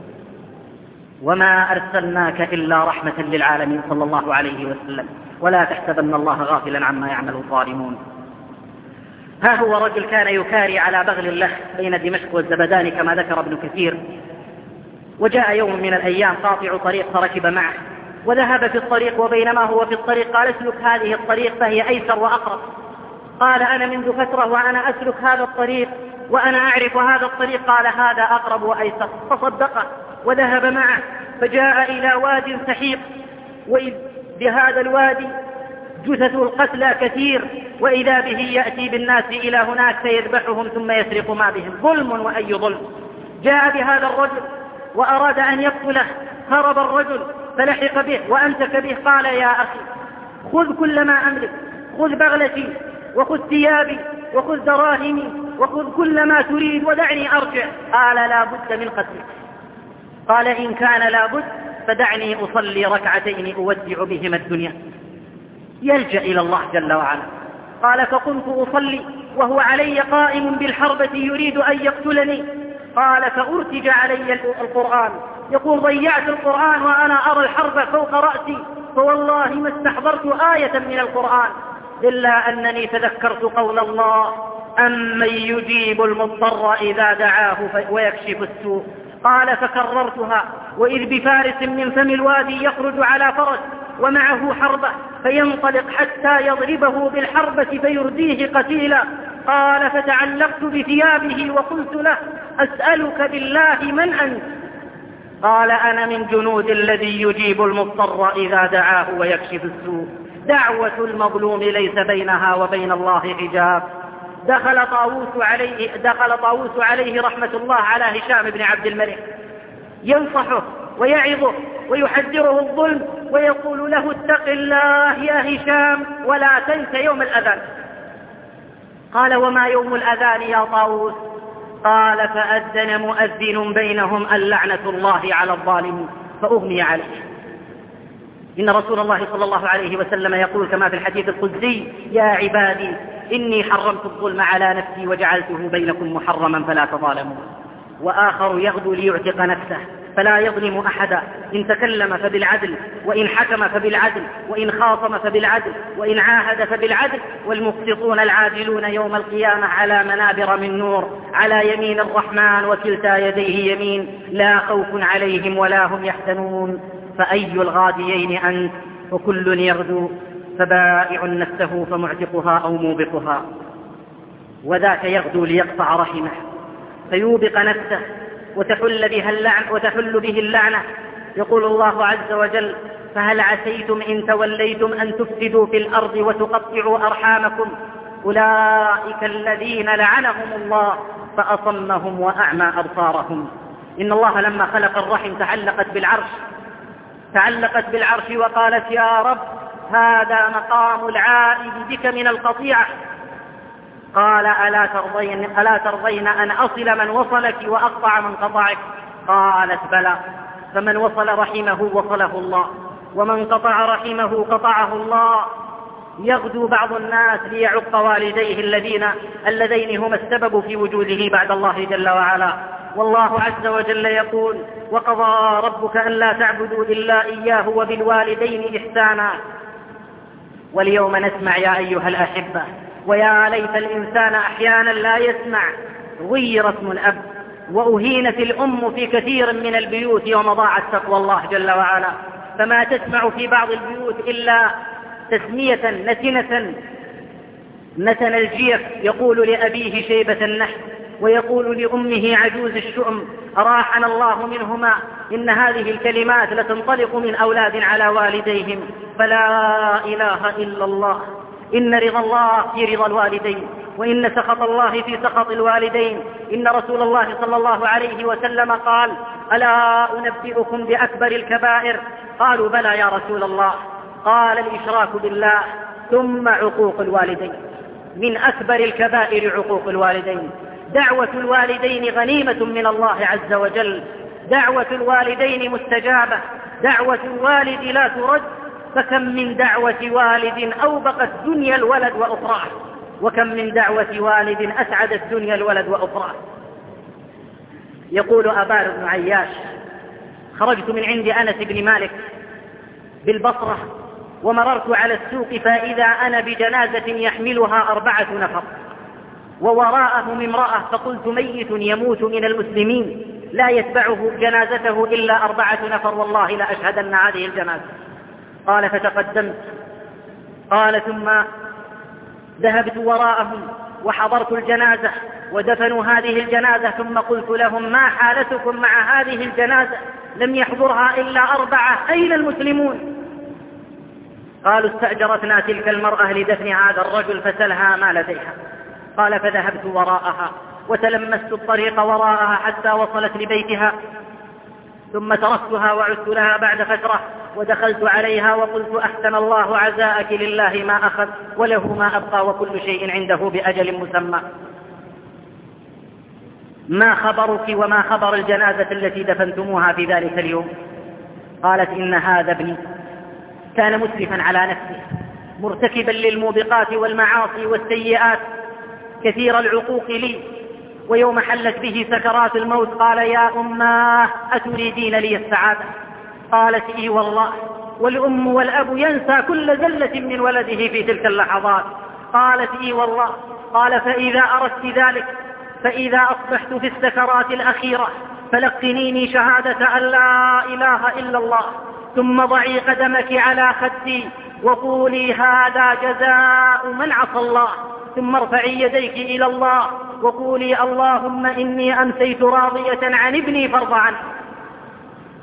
وما أرسلناك إلا رحمة للعالمين صلى الله عليه وسلم. ولا تحسبن الله غافلا عما يعمل الظالمون. ها هو رجل كان يكاري على بغل له بين دمشق والزبدان كما ذكر ابن كثير، وجاء يوم من الأيام قاطع طريق فركب معه وذهب في الطريق، وبينما هو في الطريق قال: اسلك هذه الطريق فهي أيسر وأقرب. قال: أنا منذ فترة وأنا أسلك هذا الطريق وأنا أعرف هذا الطريق. قال: هذا أقرب وأيسر. فصدقه وذهب معه، فجاء إلى واد سحيق، وإذ بهذا الوادي جثث القتلى كثير، وإذا به يأتي بالناس إلى هناك فيذبحهم ثم يسرق ما بهم. ظلم وأي ظلم. جاء بهذا الرجل وأراد أن يقتله، هرب الرجل فلحق به وأمسك به. قال: يا أخي، خذ كل ما أملك، خذ بغلتي وخذ ثيابي وخذ دراهمي وخذ كل ما تريد ودعني أرجع. قال: لا بد من قتلك. قال: إن كان لا بد فدعني أصلي 2 ركعتين أودع بهما الدنيا. يلجأ إلى الله جل وعلا. قال: فقمت أصلي وهو علي قائم بالحربة يريد أن يقتلني. قال: فأرتج علي القرآن، يقول: ضيعت القرآن وأنا أرى الحرب فوق رأسي، فوالله ما استحضرت آية من القرآن إلا أنني تذكرت قول الله: أمن يجيب المضطر إذا دعاه ويكشف السوء. قال: فكررتها، وإذ بفارس من فم الوادي يخرج على فرس ومعه حربة، فينطلق حتى يضربه بالحربة فيرديه قتيلا. قال: فتعلقت بثيابه وقلت له: أسألك بالله من أنت؟ قال: أنا من جنود الذي يجيب المضطر إذا دعاه ويكشف السوء. دعوة المظلوم ليس بينها وبين الله حجاب. دخل طاووس عليه رحمة الله على هشام بن عبد الملك ينصحه ويعظه ويحذره الظلم ويقول له اتق الله يا هشام ولا تنس يوم الأذان. قال وما يوم الأذان يا طاووس؟ قال فأذن مؤذن بينهم اللعنة الله على الظالمين فأغمي عليه. إن رسول الله صلى الله عليه وسلم يقول كما في الحديث القدسي يا عبادي إني حرمت الظلم على نفسي وجعلته بينكم محرما فلا تظالموا. وآخر يغدو ليعتق نفسه فلا يظلم أحدا، إن تكلم فبالعدل وإن حكم فبالعدل وإن خاصم فبالعدل وإن عاهد فبالعدل، والمقسطون العادلون يوم القيامة على منابر من نور على يمين الرحمن وكلتا يديه يمين لا خوف عليهم ولا هم يحزنون. فأي الغاديين أنت؟ وكل يغدو فبائع نفسه فمعتقها أو موبقها. وذاك يغدو ليقطع رحمه فيوبق نفسه وتحل به اللعنة. يقول الله عز وجل فهل عسيتم إن توليتم أن تفسدوا في الأرض وتقطعوا أرحامكم أولئك الذين لعنهم الله فأصمهم وأعمى أبصارهم. إن الله لما خلق الرحم تعلقت بالعرش وقالت يا رب هذا مقام العائد بك من القطيعة. قال ألا ترضين أن أصل من وصلك وأقطع من قطعك؟ قالت بلى. فمن وصل رحمه وصله الله ومن قطع رحمه قطعه الله. يغدو بعض الناس ليعق والديه اللذين هما السبب في وجوده بعد الله جل وعلا. والله عز وجل يقول وقضى ربك ألا تعبدوا إلا إياه وبالوالدين إحسانا. واليوم نسمع يا أيها الأحبة ويا ليت الإنسان أحيانا لا يسمع غير اسم الأب وأهينت الأم في كثير من البيوت يوم ضاعت تقوى الله جل وعلا. فما تسمع في بعض البيوت إلا تسمية نتن الجيف يقول لأبيه شيبة النحل ويقول لأمه عجوز الشؤم أراحنا الله منهما. إن هذه الكلمات لتنطلق من أولاد على والديهم. فلا إله إلا الله. إن رضا الله في رضا الوالدين وإن سخط الله في سخط الوالدين. إن رسول الله صلى الله عليه وسلم قال ألا أنبئكم بأكبر الكبائر؟ قالوا بلى يا رسول الله. قال الإشراك بالله ثم عقوق الوالدين. من أكبر الكبائر عقوق الوالدين. دعوة الوالدين غنيمة من الله عز وجل. دعوة الوالدين مستجابة. دعوة الوالد لا ترد. فكم من دعوة والد أوبقت دنيا الولد وأخراه وكم من دعوة والد أسعدت دنيا الولد وأخراه. يقول أبان بن عياش خرجت من عند أنس بن مالك بالبصرة ومررت على السوق فإذا أنا بجنازة يحملها 4 نفر ووراءه امرأة فقلت ميت يموت من المسلمين لا يتبعه جنازته إلا 4 نفر والله لا أشهدن هذه الجنازة. قال فتقدمت. قال ثم ذهبت وراءهم وحضرت الجنازة ودفنوا هذه الجنازة ثم قلت لهم ما حالتكم مع هذه الجنازة لم يحضرها إلا 4 أين المسلمون؟ قالوا استأجرتنا تلك المرأة لدفن هذا الرجل فسلها ما لديها. قال فذهبت وراءها وتلمست الطريق وراءها حتى وصلت لبيتها ثم تركتها وعدت لها بعد فترة ودخلت عليها وقلت أحسن الله عزاءك لله ما أخذ وله ما أبقى وكل شيء عنده بأجل مسمى. ما خبرك وما خبر الجنازة التي دفنتموها في ذلك اليوم؟ قالت إن هذا ابني كان مسرفا على نفسه مرتكبا للموبقات والمعاصي والسيئات كثير العقوق لي ويوم حلت به سكرات الموت قال يا أماه أتريدين لي السعادة؟ قالت إي والله. والأم والأب ينسى كل زلة من ولده في تلك اللحظات. قالت إي والله. قال فإذا أردت ذلك فإذا أصبحت في السكرات الأخيرة فلقنيني شهادة أن لا إله إلا الله ثم ضعي قدمك على خدي وقولي هذا جزاء من عصى الله ثم ارفعي يديك إلى الله وقولي اللهم إني أمسيت راضية عن ابني فارض عنه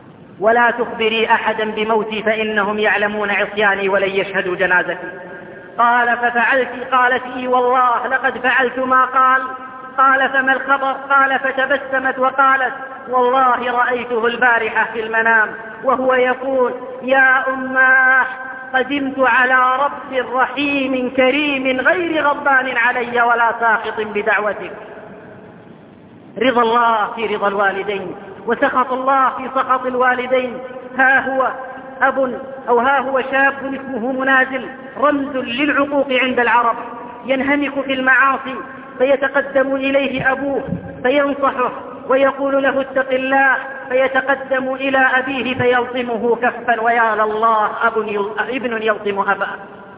ولا تخبري أحدا بموتي فإنهم يعلمون عصياني ولن يشهدوا جنازتي. قال ففعلت؟ قالت إي والله لقد فعلت ما قال. قال فما الخبر؟ قال فتبسمت وقالت والله رأيته البارحة في المنام وهو يقول يا أماه قدمت على رب رحيم كريم غير غضبان علي ولا ساخط بدعوتك. رضا الله في رضا الوالدين وسخط الله في سخط الوالدين. ها هو أب أو ها هو شاب اسمه منازل، رمز للعقوق عند العرب، ينهمك في المعاصي فيتقدم إليه أبوه فينصحه ويقول له اتق الله، فيتقدم إلى أبيه فيلطمه كفا ويا لله ابن يلطم أباه.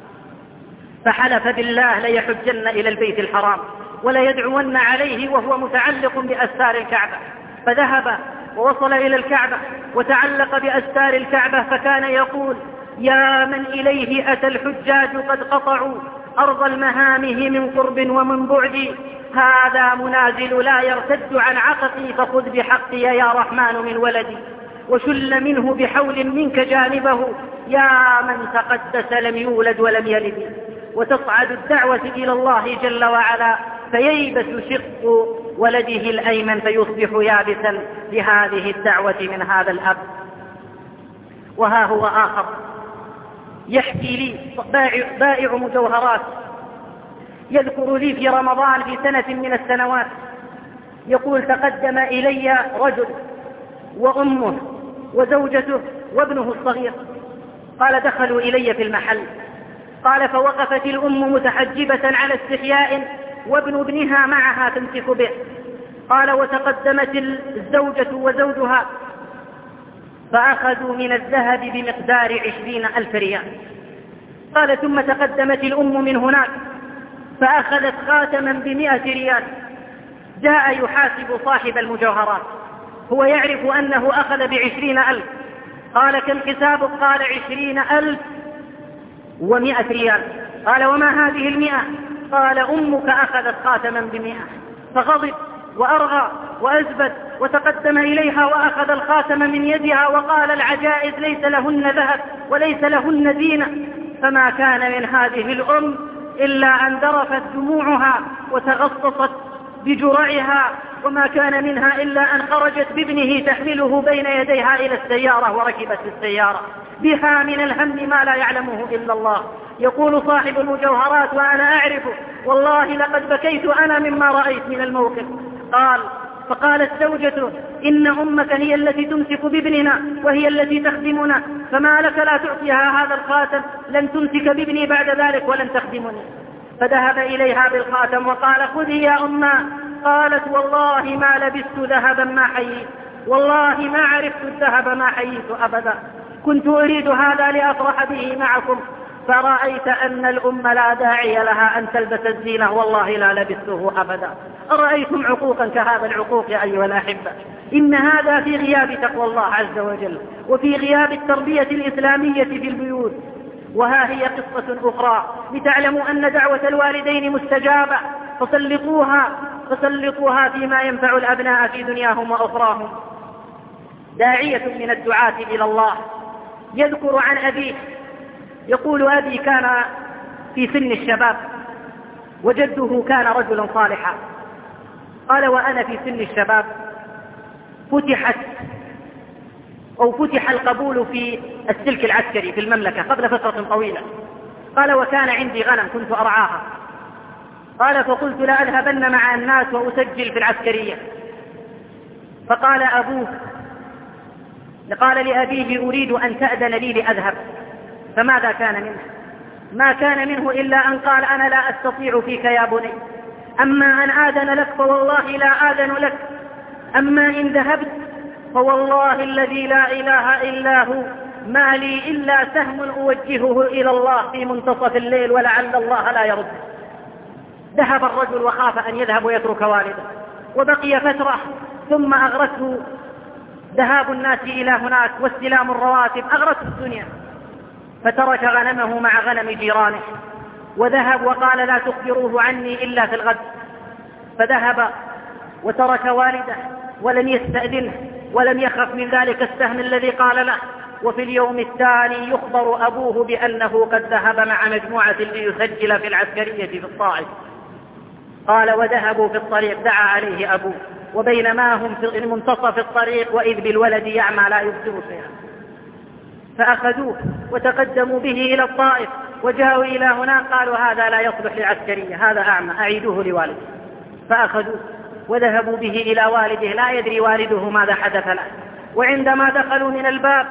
فحلف بالله ليحجن إلى البيت الحرام ولا يدعون عليه وهو متعلق بأستار الكعبة. فذهب ووصل إلى الكعبة وتعلق بأستار الكعبة فكان يقول يا من إليه أتى الحجاج قد قطعوا أرض المهامه من قرب ومن بعد، هذا منازل لا يرتد عن عققي فخذ بحقي يا رحمن من ولدي، وشل منه بحول منك جانبه يا من تقدس لم يولد ولم يلد. وتصعد الدعوة إلى الله جل وعلا فييبس شق ولده الأيمن فيصبح يابسا لهذه الدعوة من هذا الأب. وها هو آخر يحكي لي بائع مجوهرات، يذكر لي في رمضان في سنة من السنوات يقول تقدم إلي رجل وأمه وزوجته وابنه الصغير. قال دخلوا إلي في المحل. قال فوقفت الأم متحجبة على استحياء وابن ابنها معها تمسك به. قال وتقدمت الزوجة وزوجها فأخذوا من الذهب بمقدار 20,000 ريال. قال ثم تقدمت الأم من هناك فأخذت خاتما ب100 ريال. جاء يحاسب صاحب المجوهرات، هو يعرف أنه أخذ ب20,000. قال كم حسابك؟ قال 20,100 ريال. قال وما هذه 100؟ قال أمك أخذت خاتما ب100. فغضب وأرغى وأزبد وتقدم إليها وأخذ الخاتم من يدها وقال العجائز ليس لهن ذهب وليس لهن زينة. فما كان من هذه الأم إلا أن ذرفت دموعها وتغصصت بجرعها، وما كان منها إلا أن خرجت بابنه تحمله بين يديها إلى السيارة وركبت السيارة بها من الهم ما لا يعلمه إلا الله. يقول صاحب المجوهرات وأنا أعرف والله لقد بكيت أنا مما رأيت من الموقف. فقالت زوجته إن أمك هي التي تمسك بابننا وهي التي تخدمنا، فما لك لا تعطيها هذا الخاتم؟ لن تمسك بابني بعد ذلك ولن تخدمني. فذهب إليها بالخاتم وقال خذي يا أمه. قالت والله ما لبست ذهبا ما حييت، والله ما عرفت الذهب ما حييت أبدا، كنت أريد هذا لأفرح به معكم، فرأيت أن الأم لا داعي لها أن تلبس الزينة والله لا لبسته أبدا. أرأيتم عقوقا كهذا العقوق يا أيها الأحبة؟ إن هذا في غياب تقوى الله عز وجل وفي غياب التربية الإسلامية في البيوت. وها هي قصة أخرى لتعلموا أن دعوة الوالدين مستجابة، فسلطوها فيما ينفع الأبناء في دنياهم وأخراهم. داعية من الدعاة إلى الله يذكر عن أبيه يقول أبي كان في سن الشباب وجده كان رجلا صالحا. قال وأنا في سن الشباب فتح القبول في السلك العسكري في المملكة قبل فترة طويلة. قال وكان عندي غنم كنت أرعاها. قال فقلت لا أذهبن مع الناس وأسجل في العسكرية. فقال أبوه قال لأبيه أريد أن تأذن لي لأذهب. فماذا كان منه؟ ما كان منه إلا أن قال أنا لا أستطيع فيك يا بني، أما أن آذن لك فوالله لا آذن لك، أما إن ذهبت فوالله الذي لا إله إلا هو ما لي إلا سهم أوجهه إلى الله في منتصف الليل ولعل الله لا يرد. ذهب الرجل وخاف أن يذهب ويترك والده، وبقي فترة ثم أغرته ذهاب الناس إلى هناك واستلام الرواتب، أغرته الدنيا، فترك غنمه مع غنم جيرانه وذهب وقال لا تخبروه عني إلا في الغد. فذهب وترك والده ولم يستأذنه ولم يخف من ذلك السهم الذي قال له، وفي اليوم الثاني يخبر أبوه بأنه قد ذهب مع مجموعة ليسجل في العسكرية في الطائف. قال وذهبوا في الطريق دعا عليه أبوه، وبينما هم في منتصف الطريق وإذ بالولد يعمى لا يبصر شيئا، فأخذوه وتقدموا به إلى الطائف وجاءوا إلى هنا قالوا هذا لا يصلح للعسكرية، هذا أعمى، أعيدوه لوالده. فأخذوه وذهبوا به إلى والده، لا يدري والده ماذا حدث له. وعندما دخلوا من الباب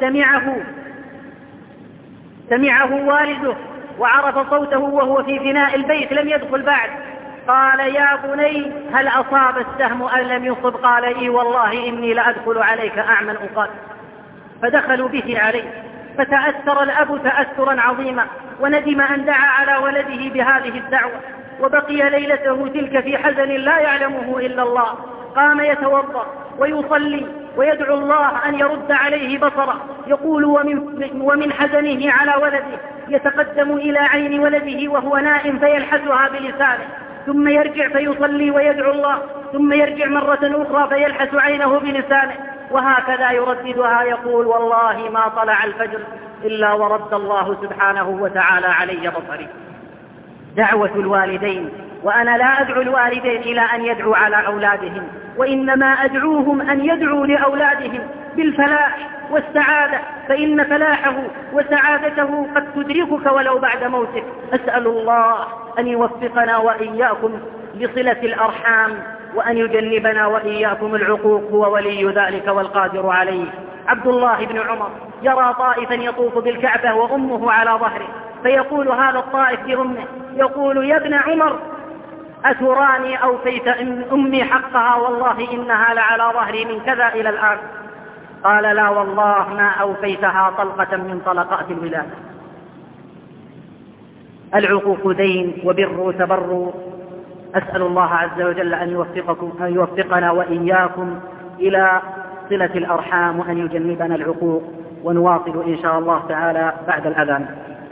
سمعه والده وعرف صوته وهو في فناء البيت لم يدخل بعد. قال يا بني هل أصاب السهم أم لم يصب؟ قال إي والله إني لأدخل عليك أعمى أقاتل. فدخلوا به عليه، فتأثر الأب تأثرا عظيما وندم أن دعا على ولده بهذه الدعوة، وبقي ليلته تلك في حزن لا يعلمه إلا الله. قام يتوضأ ويصلي ويدعو الله أن يرد عليه بصره، يقول ومن حزنه على ولده يتقدم إلى عين ولده وهو نائم فيلحسها بلسانه، ثم يرجع فيصلي ويدعو الله، ثم يرجع مرة أخرى فيلحس عينه بلسانه، وهكذا يرددها يقول والله ما طلع الفجر إلا ورد الله سبحانه وتعالى علي بصري. دعوة الوالدين، وأنا لا أدعو الوالدين إلى أن يدعوا على أولادهم، وإنما أدعوهم أن يدعوا لأولادهم بالفلاح والسعادة، فإن فلاحه وسعادته قد تدركك ولو بعد موتك. أسأل الله أن يوفقنا وإياكم لصلة الأرحام، وأن يجنبنا وإياكم العقوق، هو ولي ذلك والقادر عليه. عبد الله بن عمر يرى طائفا يطوف بالكعبة وأمه على ظهره، فيقول هذا الطائف لأمه، يقول يا ابن عمر أتراني أوفيت أمي حقها؟ والله إنها لعلى ظهري من كذا إلى الآن. قال لا والله ما أوفيتها طلقة من طلقات الولادة. العقوق دين وبر تبر. أسأل الله عز وجل أن يوفقنا وإياكم إلى صلة الأرحام، وأن يجنبنا العقوق. ونواصل إن شاء الله تعالى بعد الأذان.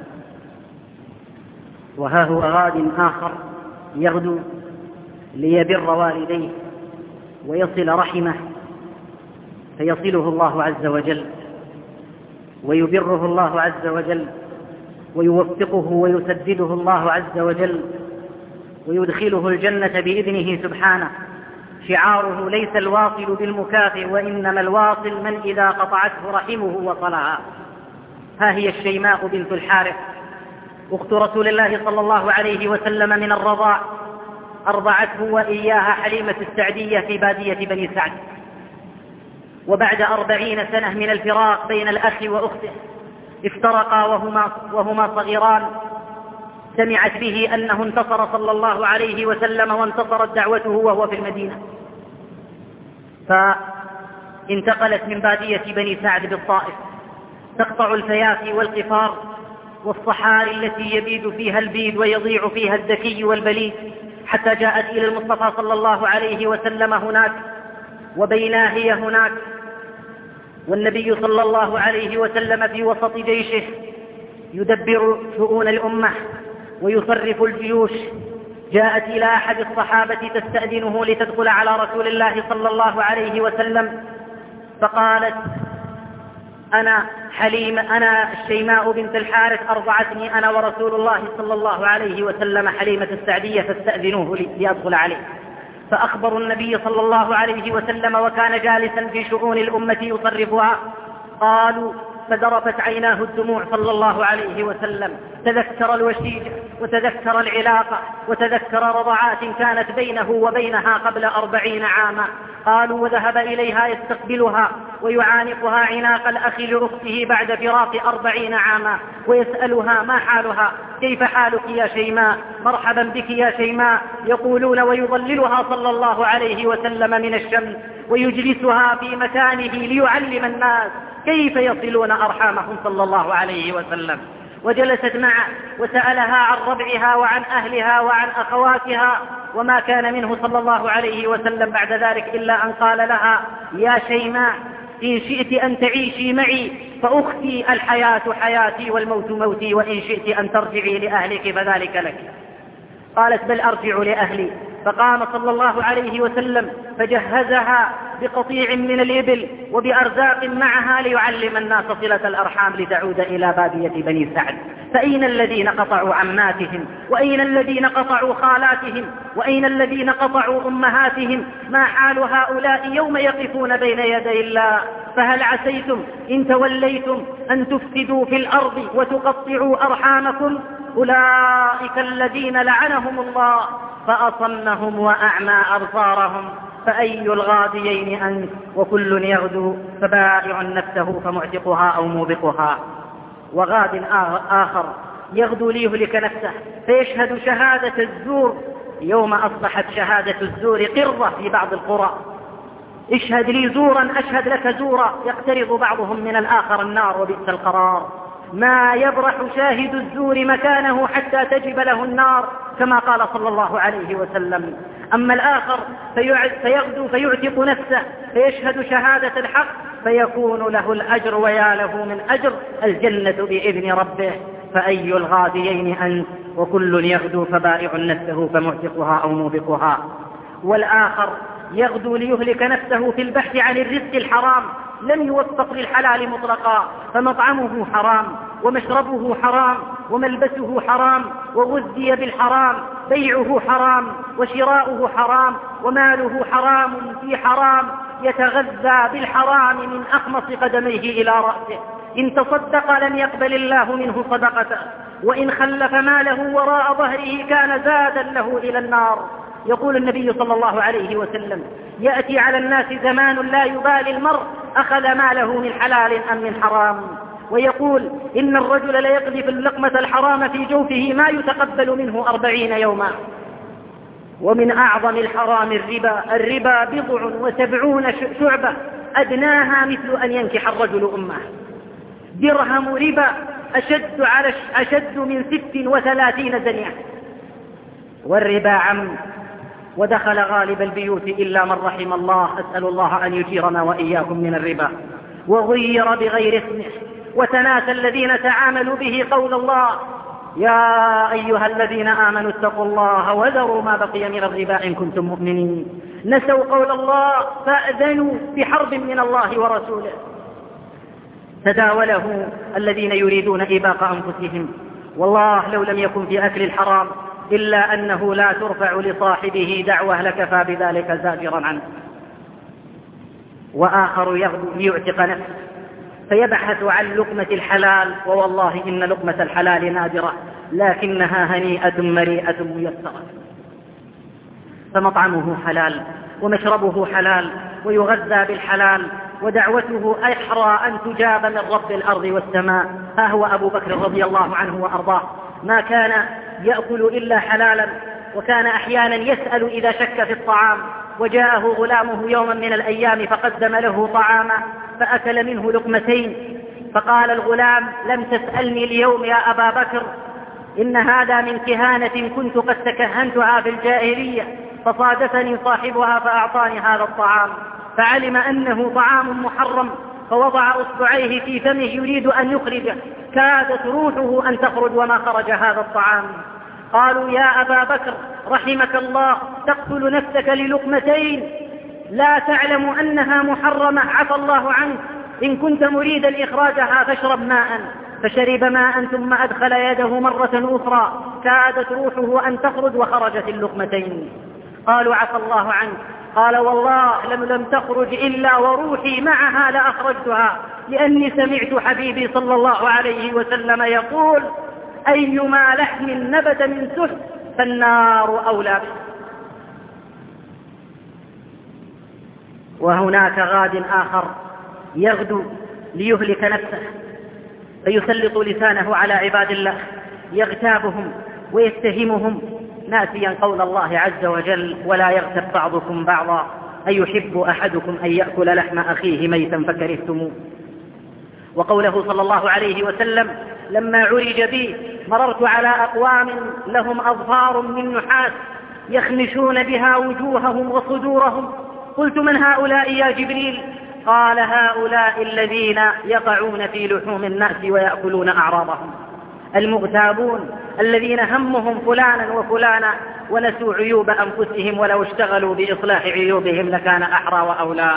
وها هو غاد آخر يغدو ليبر والديه ويصل رحمه، فيصله الله عز وجل ويبره الله عز وجل ويوفقه ويسدده الله عز وجل ويدخله الجنة بإذنه سبحانه. شعاره ليس الواصل بالمكافئ، وإنما الواصل من إذا قطعته رحمه وصلها. ها هي الشيماء بنت الحارث أخت رسول الله صلى الله عليه وسلم من الرضاع، أرضعته وإياها حليمة السعدية في بادية بني سعد. وبعد 40 سنة من الفراق بين الأخ وأخته افترقا وهما صغيران. سمعت به أنه انتصر صلى الله عليه وسلم وانتصرت دعوته وهو في المدينة، فانتقلت من بادية بني سعد بالطائف تقطع الفيافي والقفار والصحاري التي يبيد فيها البيد ويضيع فيها الذكي والبليد، حتى جاءت إلى المصطفى صلى الله عليه وسلم هناك. وبينا هي هناك والنبي صلى الله عليه وسلم في وسط جيشه يدبر شؤون الأمة ويصرف الجيوش، جاءت إلى أحد الصحابة تستأذنه لتدخل على رسول الله صلى الله عليه وسلم، فقالت أنا الشيماء بنت الحارث أرضعتني أنا ورسول الله صلى الله عليه وسلم حليمة السعدية، فاستأذنوه ليدخل عليه. فأخبروا النبي صلى الله عليه وسلم وكان جالسا في شؤون الأمة يصرفها. قالوا فذرفت عيناه الدموع صلى الله عليه وسلم، تذكر الوشيجة وتذكر العلاقة وتذكر رضعات كانت بينه وبينها قبل 40 عاما. قالوا وذهب إليها يستقبلها ويعانقها عناق الأخ لأخته بعد فراق 40 عاما، ويسألها ما حالها، كيف حالك يا شيماء، مرحبا بك يا شيماء. يقولون ويظللها صلى الله عليه وسلم من الشمس ويجلسها في مكانه ليعلم الناس كيف يصلون أرحامهم صلى الله عليه وسلم. وجلست معه وسألها عن ربعها وعن أهلها وعن أخواتها، وما كان منه صلى الله عليه وسلم بعد ذلك إلا أن قال لها يا شيماء إن شئت أن تعيشي معي فأختي الحياة حياتي والموت موتي، وإن شئت أن ترجعي لأهلك فذلك لك. قالت بل أرجع لأهلي فقام صلى الله عليه وسلم فجهزها بقطيع من الإبل وبأرزاق معها ليعلم الناس صلة الأرحام لتعود إلى بادية بني سعد. فأين الذين قطعوا عماتهم؟ وأين الذين قطعوا خالاتهم؟ وأين الذين قطعوا أمهاتهم؟ ما حال هؤلاء يوم يقفون بين يدي الله؟ فهل عسيتم إن توليتم أن تفسدوا في الأرض وتقطعوا أرحامكم؟ أولئك الذين لعنهم الله فأصمهم وأعمى أبصارهم. فأي الغاديين أنت؟ وكل يغدو فبائع نفسه فمعتقها أو موبقها. وغاد آخر يغدو ليهلك نفسه فيشهد شهادة الزور. يوم أصبحت شهادة الزور قرة في بعض القرى. اشهد لي زورا أشهد لك زورا، يقترض بعضهم من الآخر النار وبئس القرار. ما يبرح شاهد الزور مكانه حتى تجب له النار، كما قال صلى الله عليه وسلم. أما الآخر فيغدو فيعتق نفسه فيشهد شهادة الحق فيكون له الأجر ويا له من أجر الجنة بإذن ربه. فأي الغاديين أنت؟ وكل يغدو فبائع نفسه فمعتقها أو موبقها. والآخر يغدو ليهلك نفسه في البحث عن الرزق الحرام، لم يوفق للحلال مطلقا، فمطعمه حرام ومشربه حرام وملبسه حرام وغذي بالحرام، بيعه حرام وشراؤه حرام وماله حرام في حرام، يتغذى بالحرام من أخمص قدميه إلى رأسه. إن تصدق لم يقبل الله منه صدقته، وإن خلف ماله وراء ظهره كان زادا له إلى النار. يقول النبي صلى الله عليه وسلم: يأتي على الناس زمان لا يبالي المرء أخذ ماله من حلال أم من حرام. ويقول: إن الرجل ليقذف اللقمة الحرام في جوفه ما يتقبل منه 40 يوما. ومن أعظم الحرام الربا 70 شعبة أدناها مثل أن ينكح الرجل أمه. درهم ربا أشد من 36 زنية. والربا عم ودخل غالب البيوت إلا من رحم الله، أسأل الله أن يجيرنا وإياكم من الربا. وغير بغير اسمه وتناسى الذين تعاملوا به قول الله: يا أيها الذين آمنوا اتقوا الله وذروا ما بقي من الربا إن كنتم مؤمنين. نسوا قول الله فأذنوا بحرب من الله ورسوله. تداوله الذين يريدون إباق أنفسهم. والله لو لم يكن في أكل الحرام إلا أنه لا ترفع لصاحبه دعوة لكفى بذلك زاجرا عنه. وآخر يغدو ليعتق نفسه فيبحث عن لقمة الحلال، ووالله إن لقمة الحلال نادرة لكنها هنيئة مريئة ميسرة. فمطعمه حلال ومشربه حلال ويغذى بالحلال، ودعوته أحرى أن تجاب من رب الأرض والسماء. ها هو أبو بكر رضي الله عنه وأرضاه ما كان يأكل إلا حلالا، وكان أحيانا يسأل إذا شك في الطعام. وجاءه غلامه يوما من الأيام فقدم له طعاما فأكل منه لقمتين، فقال الغلام: لم تسألني اليوم يا أبا بكر، إن هذا من كهانة كنت قد تكهنتها في الجاهلية، فصادفني صاحبها فأعطاني هذا الطعام. فعلم أنه طعام محرم فوضع أصبعيه في فمه يريد أن يخرجه، كادت روحه أن تخرج وما خرج هذا الطعام. قالوا: يا أبا بكر رحمك الله، تقتل نفسك للقمتين لا تعلم أنها محرمة، عفى الله عنك، إن كنت مريدا إخراجها فاشرب ماء. فشرب ماء ثم أدخل يده مرة أخرى، كادت روحه أن تخرج وخرجت اللقمتين. قالوا: عفى الله عنك. قال: والله لم تخرج إلا وروحي معها لأخرجتها، لأني سمعت حبيبي صلى الله عليه وسلم يقول: أيما لحم نبت من سحت فالنار أولى به. وهناك غاد آخر يغدو ليهلك نفسه فيسلط لسانه على عباد الله يغتابهم ويتهمهم، ناسيا قول الله عز وجل: ولا يغتب بعضكم بعضا أيحب أحدكم أن يأكل لحم أخيه ميتا فكرهتموه. وقوله صلى الله عليه وسلم: لما عرج بي مررت على أقوام لهم أظفار من نحاس يخنشون بها وجوههم وصدورهم، قلت: من هؤلاء يا جبريل؟ قال: هؤلاء الذين يقعون في لحوم الناس ويأكلون أعراضهم. المغتابون الذين همهم فلانا وفلانا ونسوا عيوب أنفسهم، ولو اشتغلوا بإصلاح عيوبهم لكان أحرى وأولى.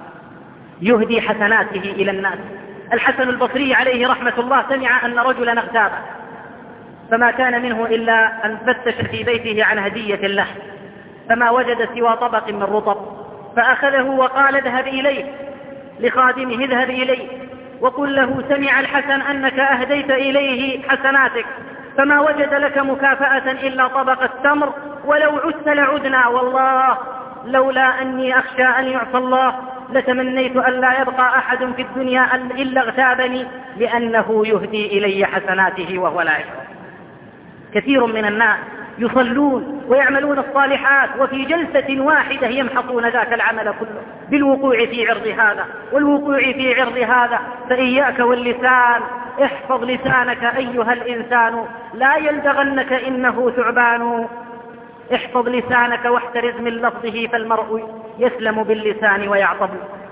يهدي حسناته إلى الناس. الحسن البصري عليه رحمة الله سمع أن رجلا اغتاب، فما كان منه إلا أن فتش في بيته عن هدية له، فما وجد سوى طبق من رطب، فأخذه وقال اذهب إليه لخادمه، اذهب إليه وقل له سمع الحسن أنك أهديت إليه حسناتك، فما وجد لك مكافأة إلا طبق التمر، ولو عدت لعدنا، والله لولا أني أخشى أن يعصى الله لتمنيت أن لا يبقى أحد في الدنيا إلا اغتابني، لأنه يهدي إلي حسناته وهو لا يشعر. كثير من الناس يصلون ويعملون الصالحات وفي جلسة واحدة يمحقون ذاك العمل كله بالوقوع في عرض هذا والوقوع في عرض هذا. فإياك واللسان، احفظ لسانك أيها الإنسان، لا يلدغنك إنه ثعبان. احفظ لسانك واحترز من لفظه، فالمرء يسلم باللسان ويعطب.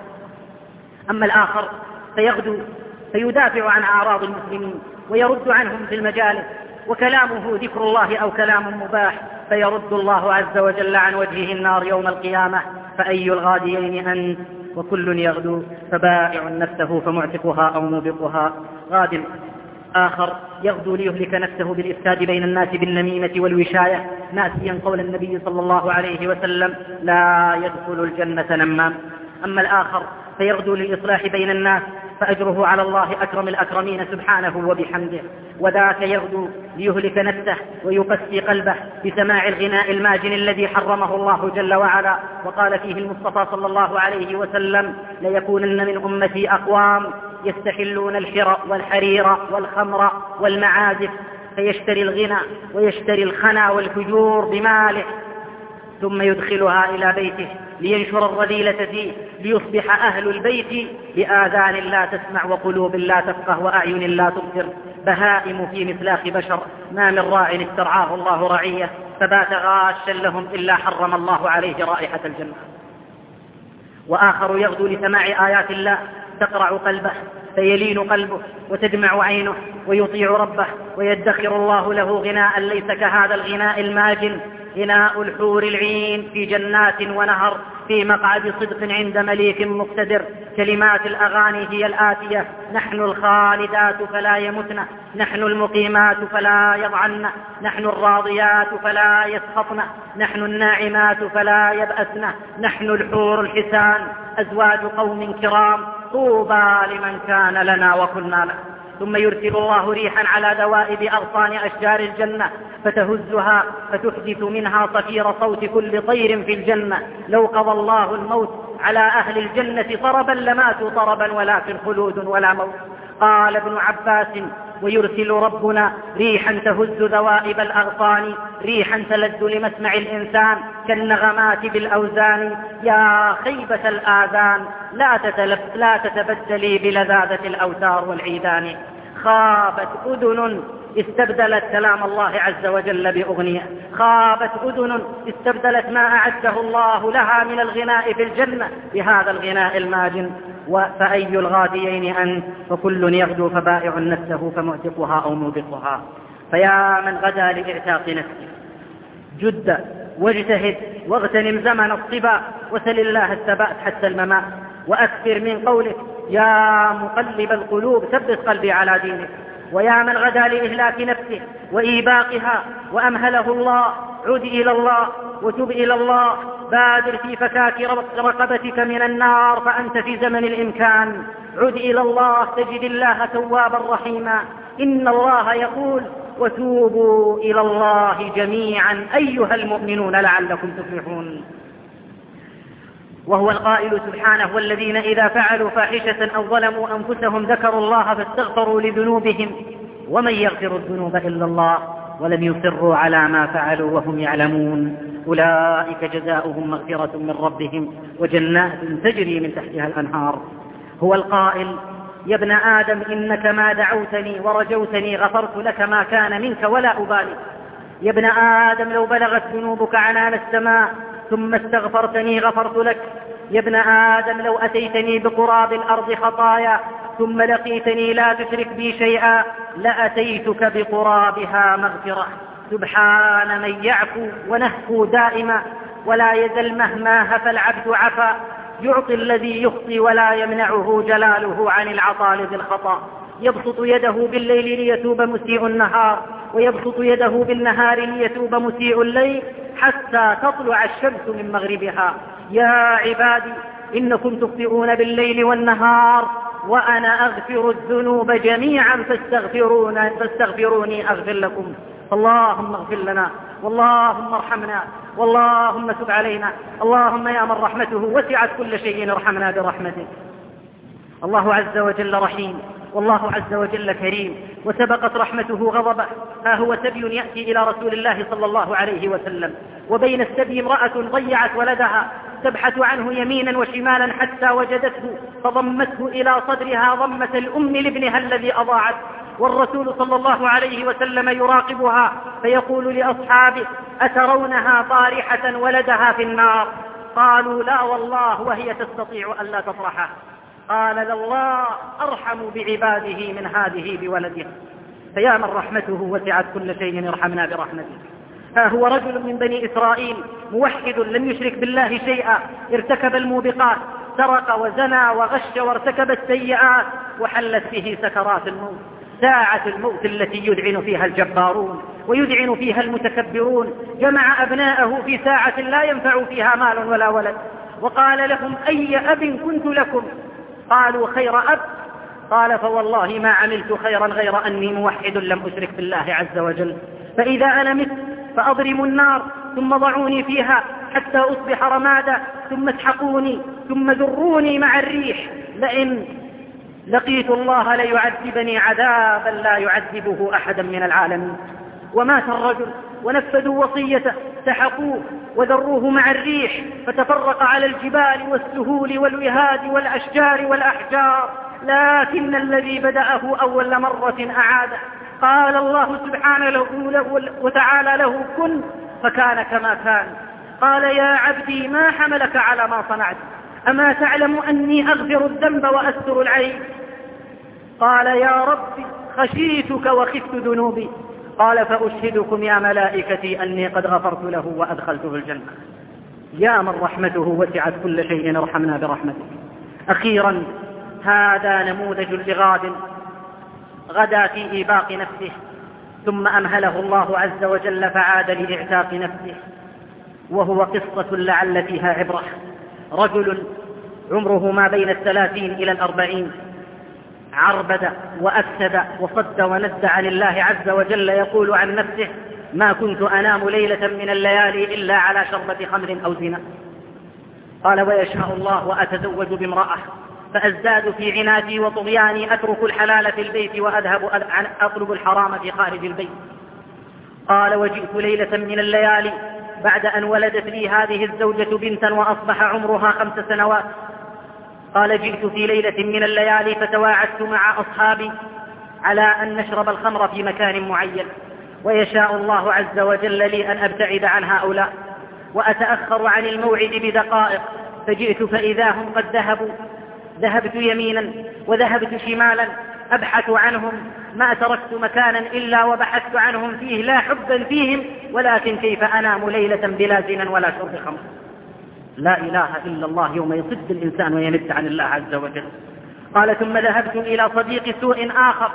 أما الآخر فيغدو فيدافع عن أعراض المسلمين ويرد عنهم في المجالس، وكلامه ذكر الله أو كلام مباح، فيرد الله عز وجل عن وجهه النار يوم القيامة. فأي الغاديين أنت؟ وكل يغدو فبائع نفسه فمعتقها أو موبقها. غاد آخر يغدو ليهلك نفسه بالإفساد بين الناس بالنميمة والوشاية، ناسيا قول النبي صلى الله عليه وسلم لا يدخل الجنة نمام. أما الآخر فيغدو للإصلاح بين الناس، فأجره على الله أكرم الأكرمين سبحانه وبحمده. وذاك يغدو ليهلك نفسه ويقسي قلبه بسماع الغناء الماجن الذي حرمه الله جل وعلا، وقال فيه المصطفى صلى الله عليه وسلم ليكونن من أمتي أقوام يستحلون الحر والحرير والخمر والمعازف، فيشتري الغنى ويشتري الخنا والفجور بماله، ثم يدخلها إلى بيته لينشر الرذيلة فيه، ليصبح أهل البيت بآذان لا تسمع وقلوب لا تفقه وأعين لا تبصر، بهائم في مثلاخ بشر، ما من راع استرعاه الله رعية فبات غاشا لهم إلا حرم الله عليه رائحة الجنة. وآخر يغدو لسماع آيات الله تقرع قلبه فيلين قلبه وتدمع عينه ويطيع ربه، ويدخر الله له غناء ليس كهذا الغناء الماجن، غناء الحور العين في جنات ونهر في مقعد صدق عند مليك مقتدر. كلمات الأغاني هي الآتية: نحن الخالدات فلا يمتن، نحن المقيمات فلا يضعن، نحن الراضيات فلا يسخطن، نحن الناعمات فلا يبأسن، نحن الحور الحسان أزواج قوم كرام، طوبى لمن كان لنا وكنا له. ثم يرسل الله ريحا على دوائب أغصان أشجار الجنة فتهزها فتحدث منها صفير صوت كل طير في الجنة. لو قضى الله الموت على أهل الجنة طربا لماتوا طربا، ولكن خلود ولا موت. قال ابن عباس: ويرسل ربنا ريحا تهز ذوائب الأغصان، ريحا تلذ لمسمع الإنسان كالنغمات بالأوزان. يا خيبة الآذان لا تتبدلي بلذاذة الأوتار والعيدان. خابت أذن استبدلت كلام الله عز وجل بأغنية، خابت أذن استبدلت ما أعده الله لها من الغناء في الجنة بهذا الغناء الماجن. فأي الغاديين أنت؟ فكل يغدو فبائع نفسه فمعتقها أو موبقها. فيا من غدا لإعتاق نفسه، جد واجتهد واغتنم زمن الصبا، وسل الله الثبات حتى الممات، وأكثر من قولك يا مقلب القلوب ثبت قلبي على دينك. ويا من غدا لإهلاك نفسه وإيباقها وأمهله الله، عد إلى الله وتب إلى الله، بادر في فكاك رقبتك من النار فأنت في زمن الإمكان. عد إلى الله تجد الله توابا رحيما. إن الله يقول: وتوبوا إلى الله جميعا أيها المؤمنون لعلكم تفلحون. وهو القائل سبحانه: والذين إذا فعلوا فاحشة أو ظلموا أنفسهم ذكروا الله فاستغفروا لذنوبهم ومن يغفر الذنوب إلا الله ولم يصروا على ما فعلوا وهم يعلمون، أولئك جزاؤهم مغفرة من ربهم وجنات تجري من تحتها الأنهار. هو القائل: يا ابن آدم إنك ما دعوتني ورجوتني غفرت لك ما كان منك ولا أبالي. يا ابن آدم لو بلغت ذنوبك عنان السماء ثم استغفرتني غفرت لك. يا ابن آدم لو أتيتني بقراب الأرض خطايا ثم لقيتني لا تشرك بي شيئا لأتيتك بقرابها مغفرة. سبحان من يعفو ونهفو دائما ولا يزل مهما هفى العبد عفا، يعطي الذي يخطي ولا يمنعه جلاله عن العطاء لذي الخطأ. يبسط يده بالليل ليتوب مسيء النهار، ويبسط يده بالنهار ليتوب مسيء الليل، حتى تطلع الشمس من مغربها. يا عبادي إنكم تخطئون بالليل والنهار وأنا أغفر الذنوب جميعا فاستغفروني أغفر لكم. اللهم اغفر لنا، واللهم ارحمنا، واللهم تب علينا. اللهم يا من رحمته وسعت كل شيء ارحمنا برحمتك. الله عز وجل رحيم، والله عز وجل كريم، وسبقت رحمته غضبه. ها هو سبي يأتي إلى رسول الله صلى الله عليه وسلم، وبين السبي امرأة ضيعت ولدها تبحث عنه يمينا وشمالا حتى وجدته فضمته إلى صدرها ضمة الأم لابنها الذي أضاعت، والرسول صلى الله عليه وسلم يراقبها فيقول لأصحابه: أترونها طارحة ولدها في النار؟ قالوا: لا والله، وهي تستطيع ألا تطرحه. قال: الله أرحم بعباده من هذه بولدها. فيا من رحمته وسعت كل شيء ارحمنا برحمته. ها هو رجل من بني إسرائيل موحد لم يشرك بالله شيئا، ارتكب الموبقات، سرق وزنى وغش وارتكب السيئات، وحلت به سكرات الموت، ساعة الموت التي يدعن فيها الجبارون ويدعن فيها المتكبرون. جمع أبناءه في ساعة لا ينفع فيها مال ولا ولد، وقال لهم: أي أب كنت لكم؟ قالوا: خير أب. قال: فوالله ما عملت خيرا غير أني موحد لم أشرك بالله عز وجل. فإذا أنا مت فأضرموا النار ثم ضعوني فيها حتى أصبح رمادا، ثم اسحقوني ثم ذروني مع الريح، لئن لقيت الله ليعذبني عذابا لا يعذبه أحدا من العالمين. ومات الرجل ونفذوا وصيته، سحقوه وذروه مع الريح، فتفرق على الجبال والسهول والوهاد والأشجار والأحجار، لكن الذي بدأه أول مرة أعاده. قال الله سبحانه وتعالى له: كن، فكان كما كان. قال: يا عبدي ما حملك على ما صنعت؟ أما تعلم أني أغفر الذنب وأستر العيب؟ قال: يا ربي خشيتك وخفت ذنوبي. قال: فأشهدكم يا ملائكتي أني قد غفرت له وأدخلته الجنة. يا من رحمته وسعت كل شيء ارحمنا برحمتك. أخيرا، هذا نموذج لغاد غدا في إيباق نفسه، ثم أمهله الله عز وجل فعاد لإعتاق نفسه، وهو قصة لعل فيها عبرة. رجل عمره ما بين 30 إلى 40، عربد وأفسد وصد وند عن الله عز وجل، يقول عن نفسه: ما كنت أنام ليلة من الليالي إلا على شربة خمر أو زنا. قال: ويشاء الله وأتزوج بامرأة فأزداد في عنادي وطغياني، أترك الحلال في البيت وأذهب أطلب الحرام في خارج البيت. قال: وجئت ليلة من الليالي بعد أن ولدت لي هذه الزوجة بنتا وأصبح عمرها 5 سنوات. قال: جئت في ليلة من الليالي فتواعدت مع أصحابي على أن نشرب الخمر في مكان معين، ويشاء الله عز وجل لي أن أبتعد عن هؤلاء وأتأخر عن الموعد بدقائق، فجئت فإذا هم قد ذهبوا. ذهبت يمينا وذهبت شمالا أبحث عنهم، ما تركت مكانا إلا وبحثت عنهم فيه، لا حبا فيهم، ولكن كيف أنام ليلة بلا زنا ولا شرب خمر؟ لا إله إلا الله يوم يصد الإنسان ويمد عن الله عز وجل. قال: ثم ذهبت إلى صديق سوء آخر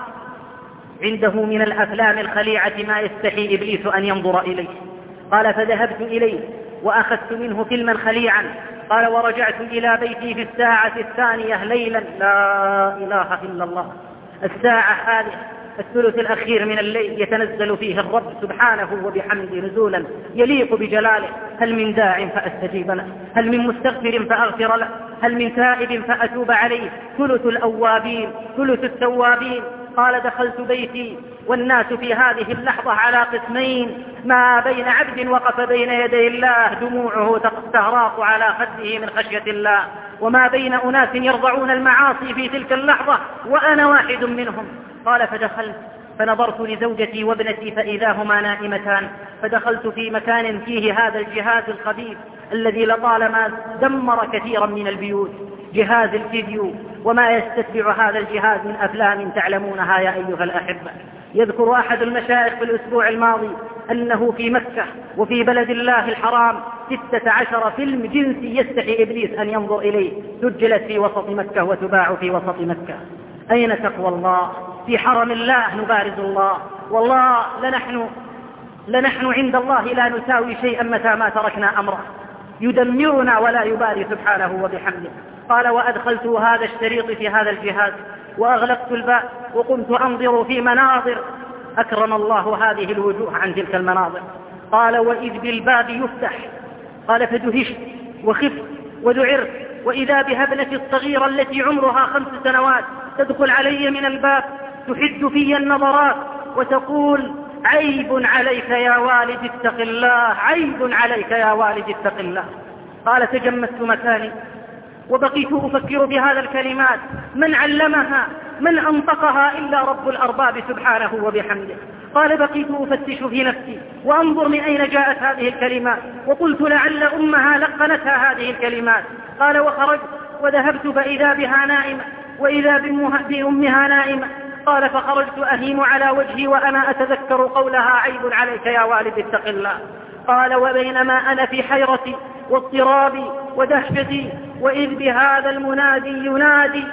عنده من الأفلام الخليعة ما يستحي إبليس أن ينظر إليه. قال: فذهبت إليه وأخذت منه فيلما خليعا. قال: ورجعت إلى بيتي في الساعة 2 ليلا. لا إله إلا الله. الساعة هذه الثلث الأخير من الليل يتنزل فيه الرب سبحانه وبحمده نزولا يليق بجلاله. هل من داع فأستجيب له؟ هل من مستغفر فأغفر له؟ هل من تائب فأتوب عليه؟ ثلث الأوابين ثلث التوابين. قال: دخلت بيتي والناس في هذه اللحظة على قسمين: ما بين عبد وقف بين يدي الله دموعه تهراق على خده من خشية الله، وما بين أناس يرضعون المعاصي في تلك اللحظة وأنا واحد منهم. قال: فدخلت فنظرت لزوجتي وابنتي فإذا هما نائمتان، فدخلت في مكان فيه هذا الجهاز الخبيث الذي لطالما دمر كثيرا من البيوت. جهاز الفيديو وما يستتبع هذا الجهاز من أفلام تعلمونها يا أيها الأحبة. يذكر أحد المشايخ في الأسبوع الماضي أنه في مكة وفي بلد الله الحرام 16 فيلم جنسي يستحي إبليس أن ينظر إليه سجلت في وسط مكة وتباع في وسط مكة. أين تقوى الله؟ في حرم الله نبارز الله. والله لنحن عند الله لا نساوي شيئا متى ما تركنا أمره، يدمرنا ولا يبالي سبحانه وبحمده. قال وأدخلت هذا الشريط في هذا الجهاز وأغلقت الباب وقمت أنظر في مناظر أكرم الله هذه الوجوه عن تلك المناظر. قال وإذ بالباب يفتح، قال فدهشت وخفت وذعرت، وإذا بها ابنتي الصغيرة التي عمرها 5 سنوات تدخل علي من الباب تحد في النظرات وتقول عيب عليك يا والد اتق الله، عيب عليك يا والد اتق الله. قال تجمدت مكاني وبقيت أفكر بهذا الكلمات، من علمها من أنطقها إلا رب الأرباب سبحانه وبحمده. قال بقيت أفتش في نفسي وأنظر من أين جاءت هذه الكلمات، وقلت لعل أمها لقنتها هذه الكلمات. قال وخرجت وذهبت فإذا بها نائمة وإذا بأمها نائمة. قال فخرجت أهيم على وجهي وأنا أتذكر قولها عيب عليك يا والد اتق الله. قال وبينما أنا في حيرتي واضطرابي ودهشتي وإذ بهذا المنادي ينادي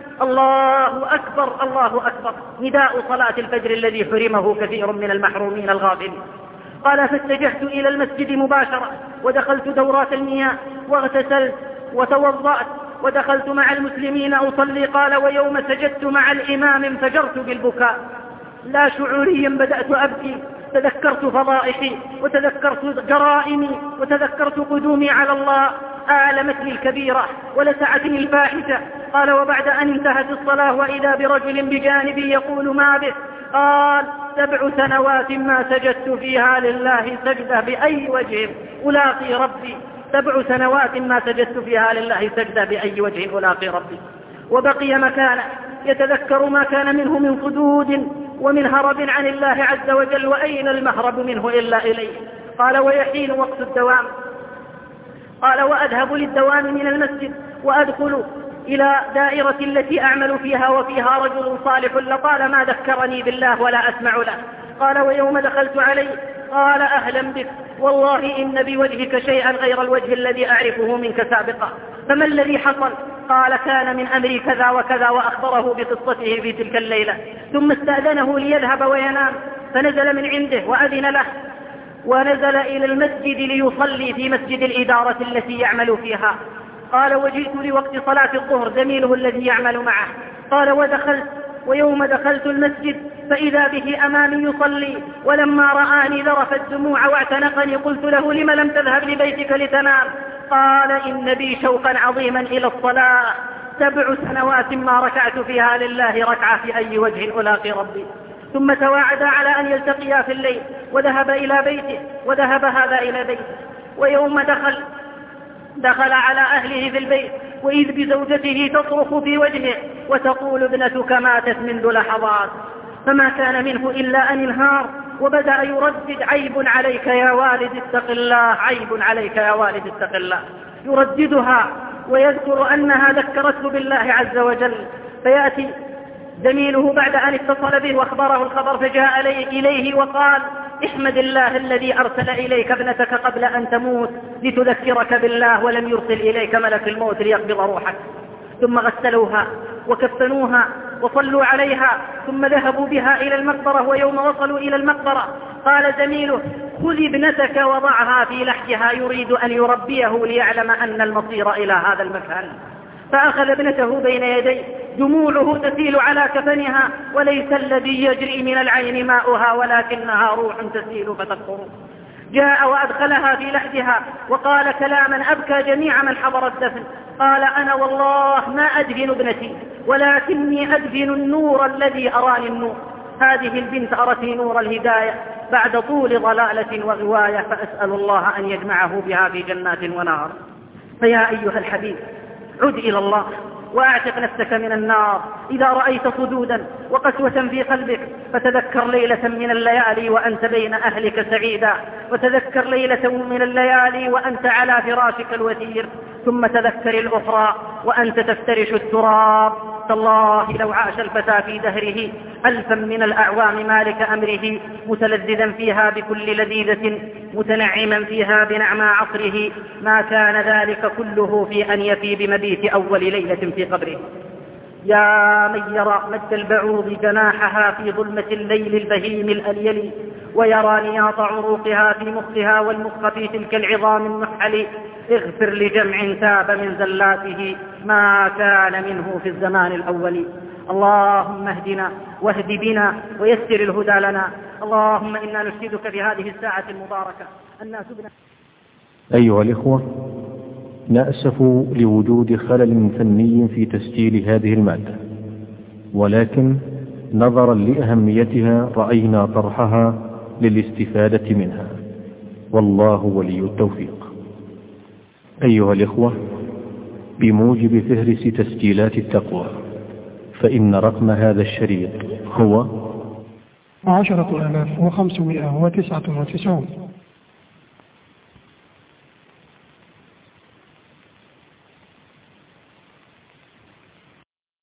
الله أكبر الله أكبر، نداء صلاة الفجر الذي حرمه كثير من المحرومين الغافلين. قال فاتجهت إلى المسجد مباشرة ودخلت دورات المياه واغتسلت وتوضأت ودخلت مع المسلمين أصلي. قال ويوم سجدت مع الإمام انفجرت بالبكاء، لا شعوريا بدأت أبكي، تذكرت فضائحي وتذكرت جرائمي وتذكرت قدومي على الله، آلمتني الكبيرة ولسعتني الفاحشة. قال وبعد أن انتهت الصلاة وإذا برجل بجانبي يقول ما به؟ قال 7 سنوات ما سجدت فيها لله سجدة بأي وجه ألاقي ربي، 7 سنوات ما سجدت فيها لله سجدة بأي وجه ألاقي ربي. وبقي مكانه يتذكر ما كان منه من صدود ومن هرب عن الله عز وجل، وأين المهرب منه إلا إليه. قال ويحين وقت الدوام. قال وأذهب للدوام من المسجد وأدخل إلى دائرة التي أعمل فيها وفيها رجل صالح لطالما ذكرني بالله ولا أسمع له. قال ويوم دخلت عليه قال أهلا بك، والله إن بوجهك شيئا غير الوجه الذي أعرفه منك سابقا، فما الذي حصل؟ قال كان من أمري كذا وكذا، وأخبره بقصته في تلك الليلة. ثم استأذنه ليذهب وينام فنزل من عنده وأذن له ونزل إلى المسجد ليصلي في مسجد الإدارة التي يعمل فيها. قال وجئت لوقت صلاة الظهر زميله الذي يعمل معه. قال ودخلت، ويوم دخلت المسجد فإذا به أمامي يصلي، ولما رآني ذرف الدموع واعتنقني. قلت له لم لم تذهب لبيتك لتنام؟ قال إن بي شوقا عظيما إلى الصلاة، 7 سنوات ما ركعت فيها لله ركعة في أي وجه ألاقي ربي. ثم تواعدا على أن يلتقيا في الليل، وذهب إلى بيته وذهب هذا إلى بيته. ويوم دخل على أهله في البيت وإذ بزوجته تصرخ في وجهه وتقول ابنتك ماتت منذ لحظات، فما كان منه إلا أن انهار وبدأ يردد عيب عليك يا والد اتق الله، عيب عليك يا والد اتق الله، يرددها ويذكر أنها ذكرته بالله عز وجل. فيأتي زميله بعد أن اتصل به واخبره الخبر فجاء إليه وقال احمد الله الذي أرسل إليك ابنتك قبل أن تموت لتذكرك بالله ولم يرسل إليك ملك الموت ليقبض روحك. ثم غسلوها وكفنوها وصلوا عليها ثم ذهبوا بها إلى المقبرة. ويوم وصلوا إلى المقبرة قال زميله خذ ابنتك وضعها في لحدها يريد أن يربيه ليعلم أن المصير إلى هذا المكان. فأخذ ابنته بين يديه دموعه تسيل على كفنها، وليس الذي يجري من العين ماؤها ولكنها روح تسيل فتقطر. جاء وأدخلها في لحدها وقال كلاما أبكى جميع من حضر الدفن. قال أنا والله ما أدفن ابنتي ولكني أدفن النور الذي أراني النور. هذه البنت أرتني نور الهداية بعد طول ضلالة وغواية، فأسأل الله أن يجمعه بها في جنات ونهر. فيا أيها الحبيب عد إلى الله وأعتق نفسك من النار. إذا رأيت صدودا وقسوة في قلبك فتذكر ليلة من الليالي وأنت بين أهلك سعيدا، وتذكر ليلة من الليالي وأنت على فراشك الوثير، ثم تذكر الأخرى وأنت تفترش التراب. تالله لو عاش الفتى في دهره 1000 من الأعوام مالك أمره، متلذذا فيها بكل لذيذة، متنعما فيها بنعمى عصره، ما كان ذلك كله في أن يفي بمبيت أول ليلة في قبره. يا من يرى مد البعوض جناحها في ظلمة الليل البهيم الأليل، ويرى نياط عروقها في مخها والمخ في تلك العظام النحل، اغفر لجمع تاب من زلاته ما كان منه في الزمان الأول. اللهم اهدنا واهد بنا ويسر الهدى لنا. اللهم إنا نشهدك في هذه الساعة المباركة أن تبنى. أيها الإخوة، نأسف لوجود خلل فني في تسجيل هذه المادة، ولكن نظرا لأهميتها رأينا طرحها للاستفادة منها، والله ولي التوفيق. أيها الإخوة، بموجب فهرس تسجيلات التقوى، فإن رقم هذا الشريط هو 10,599.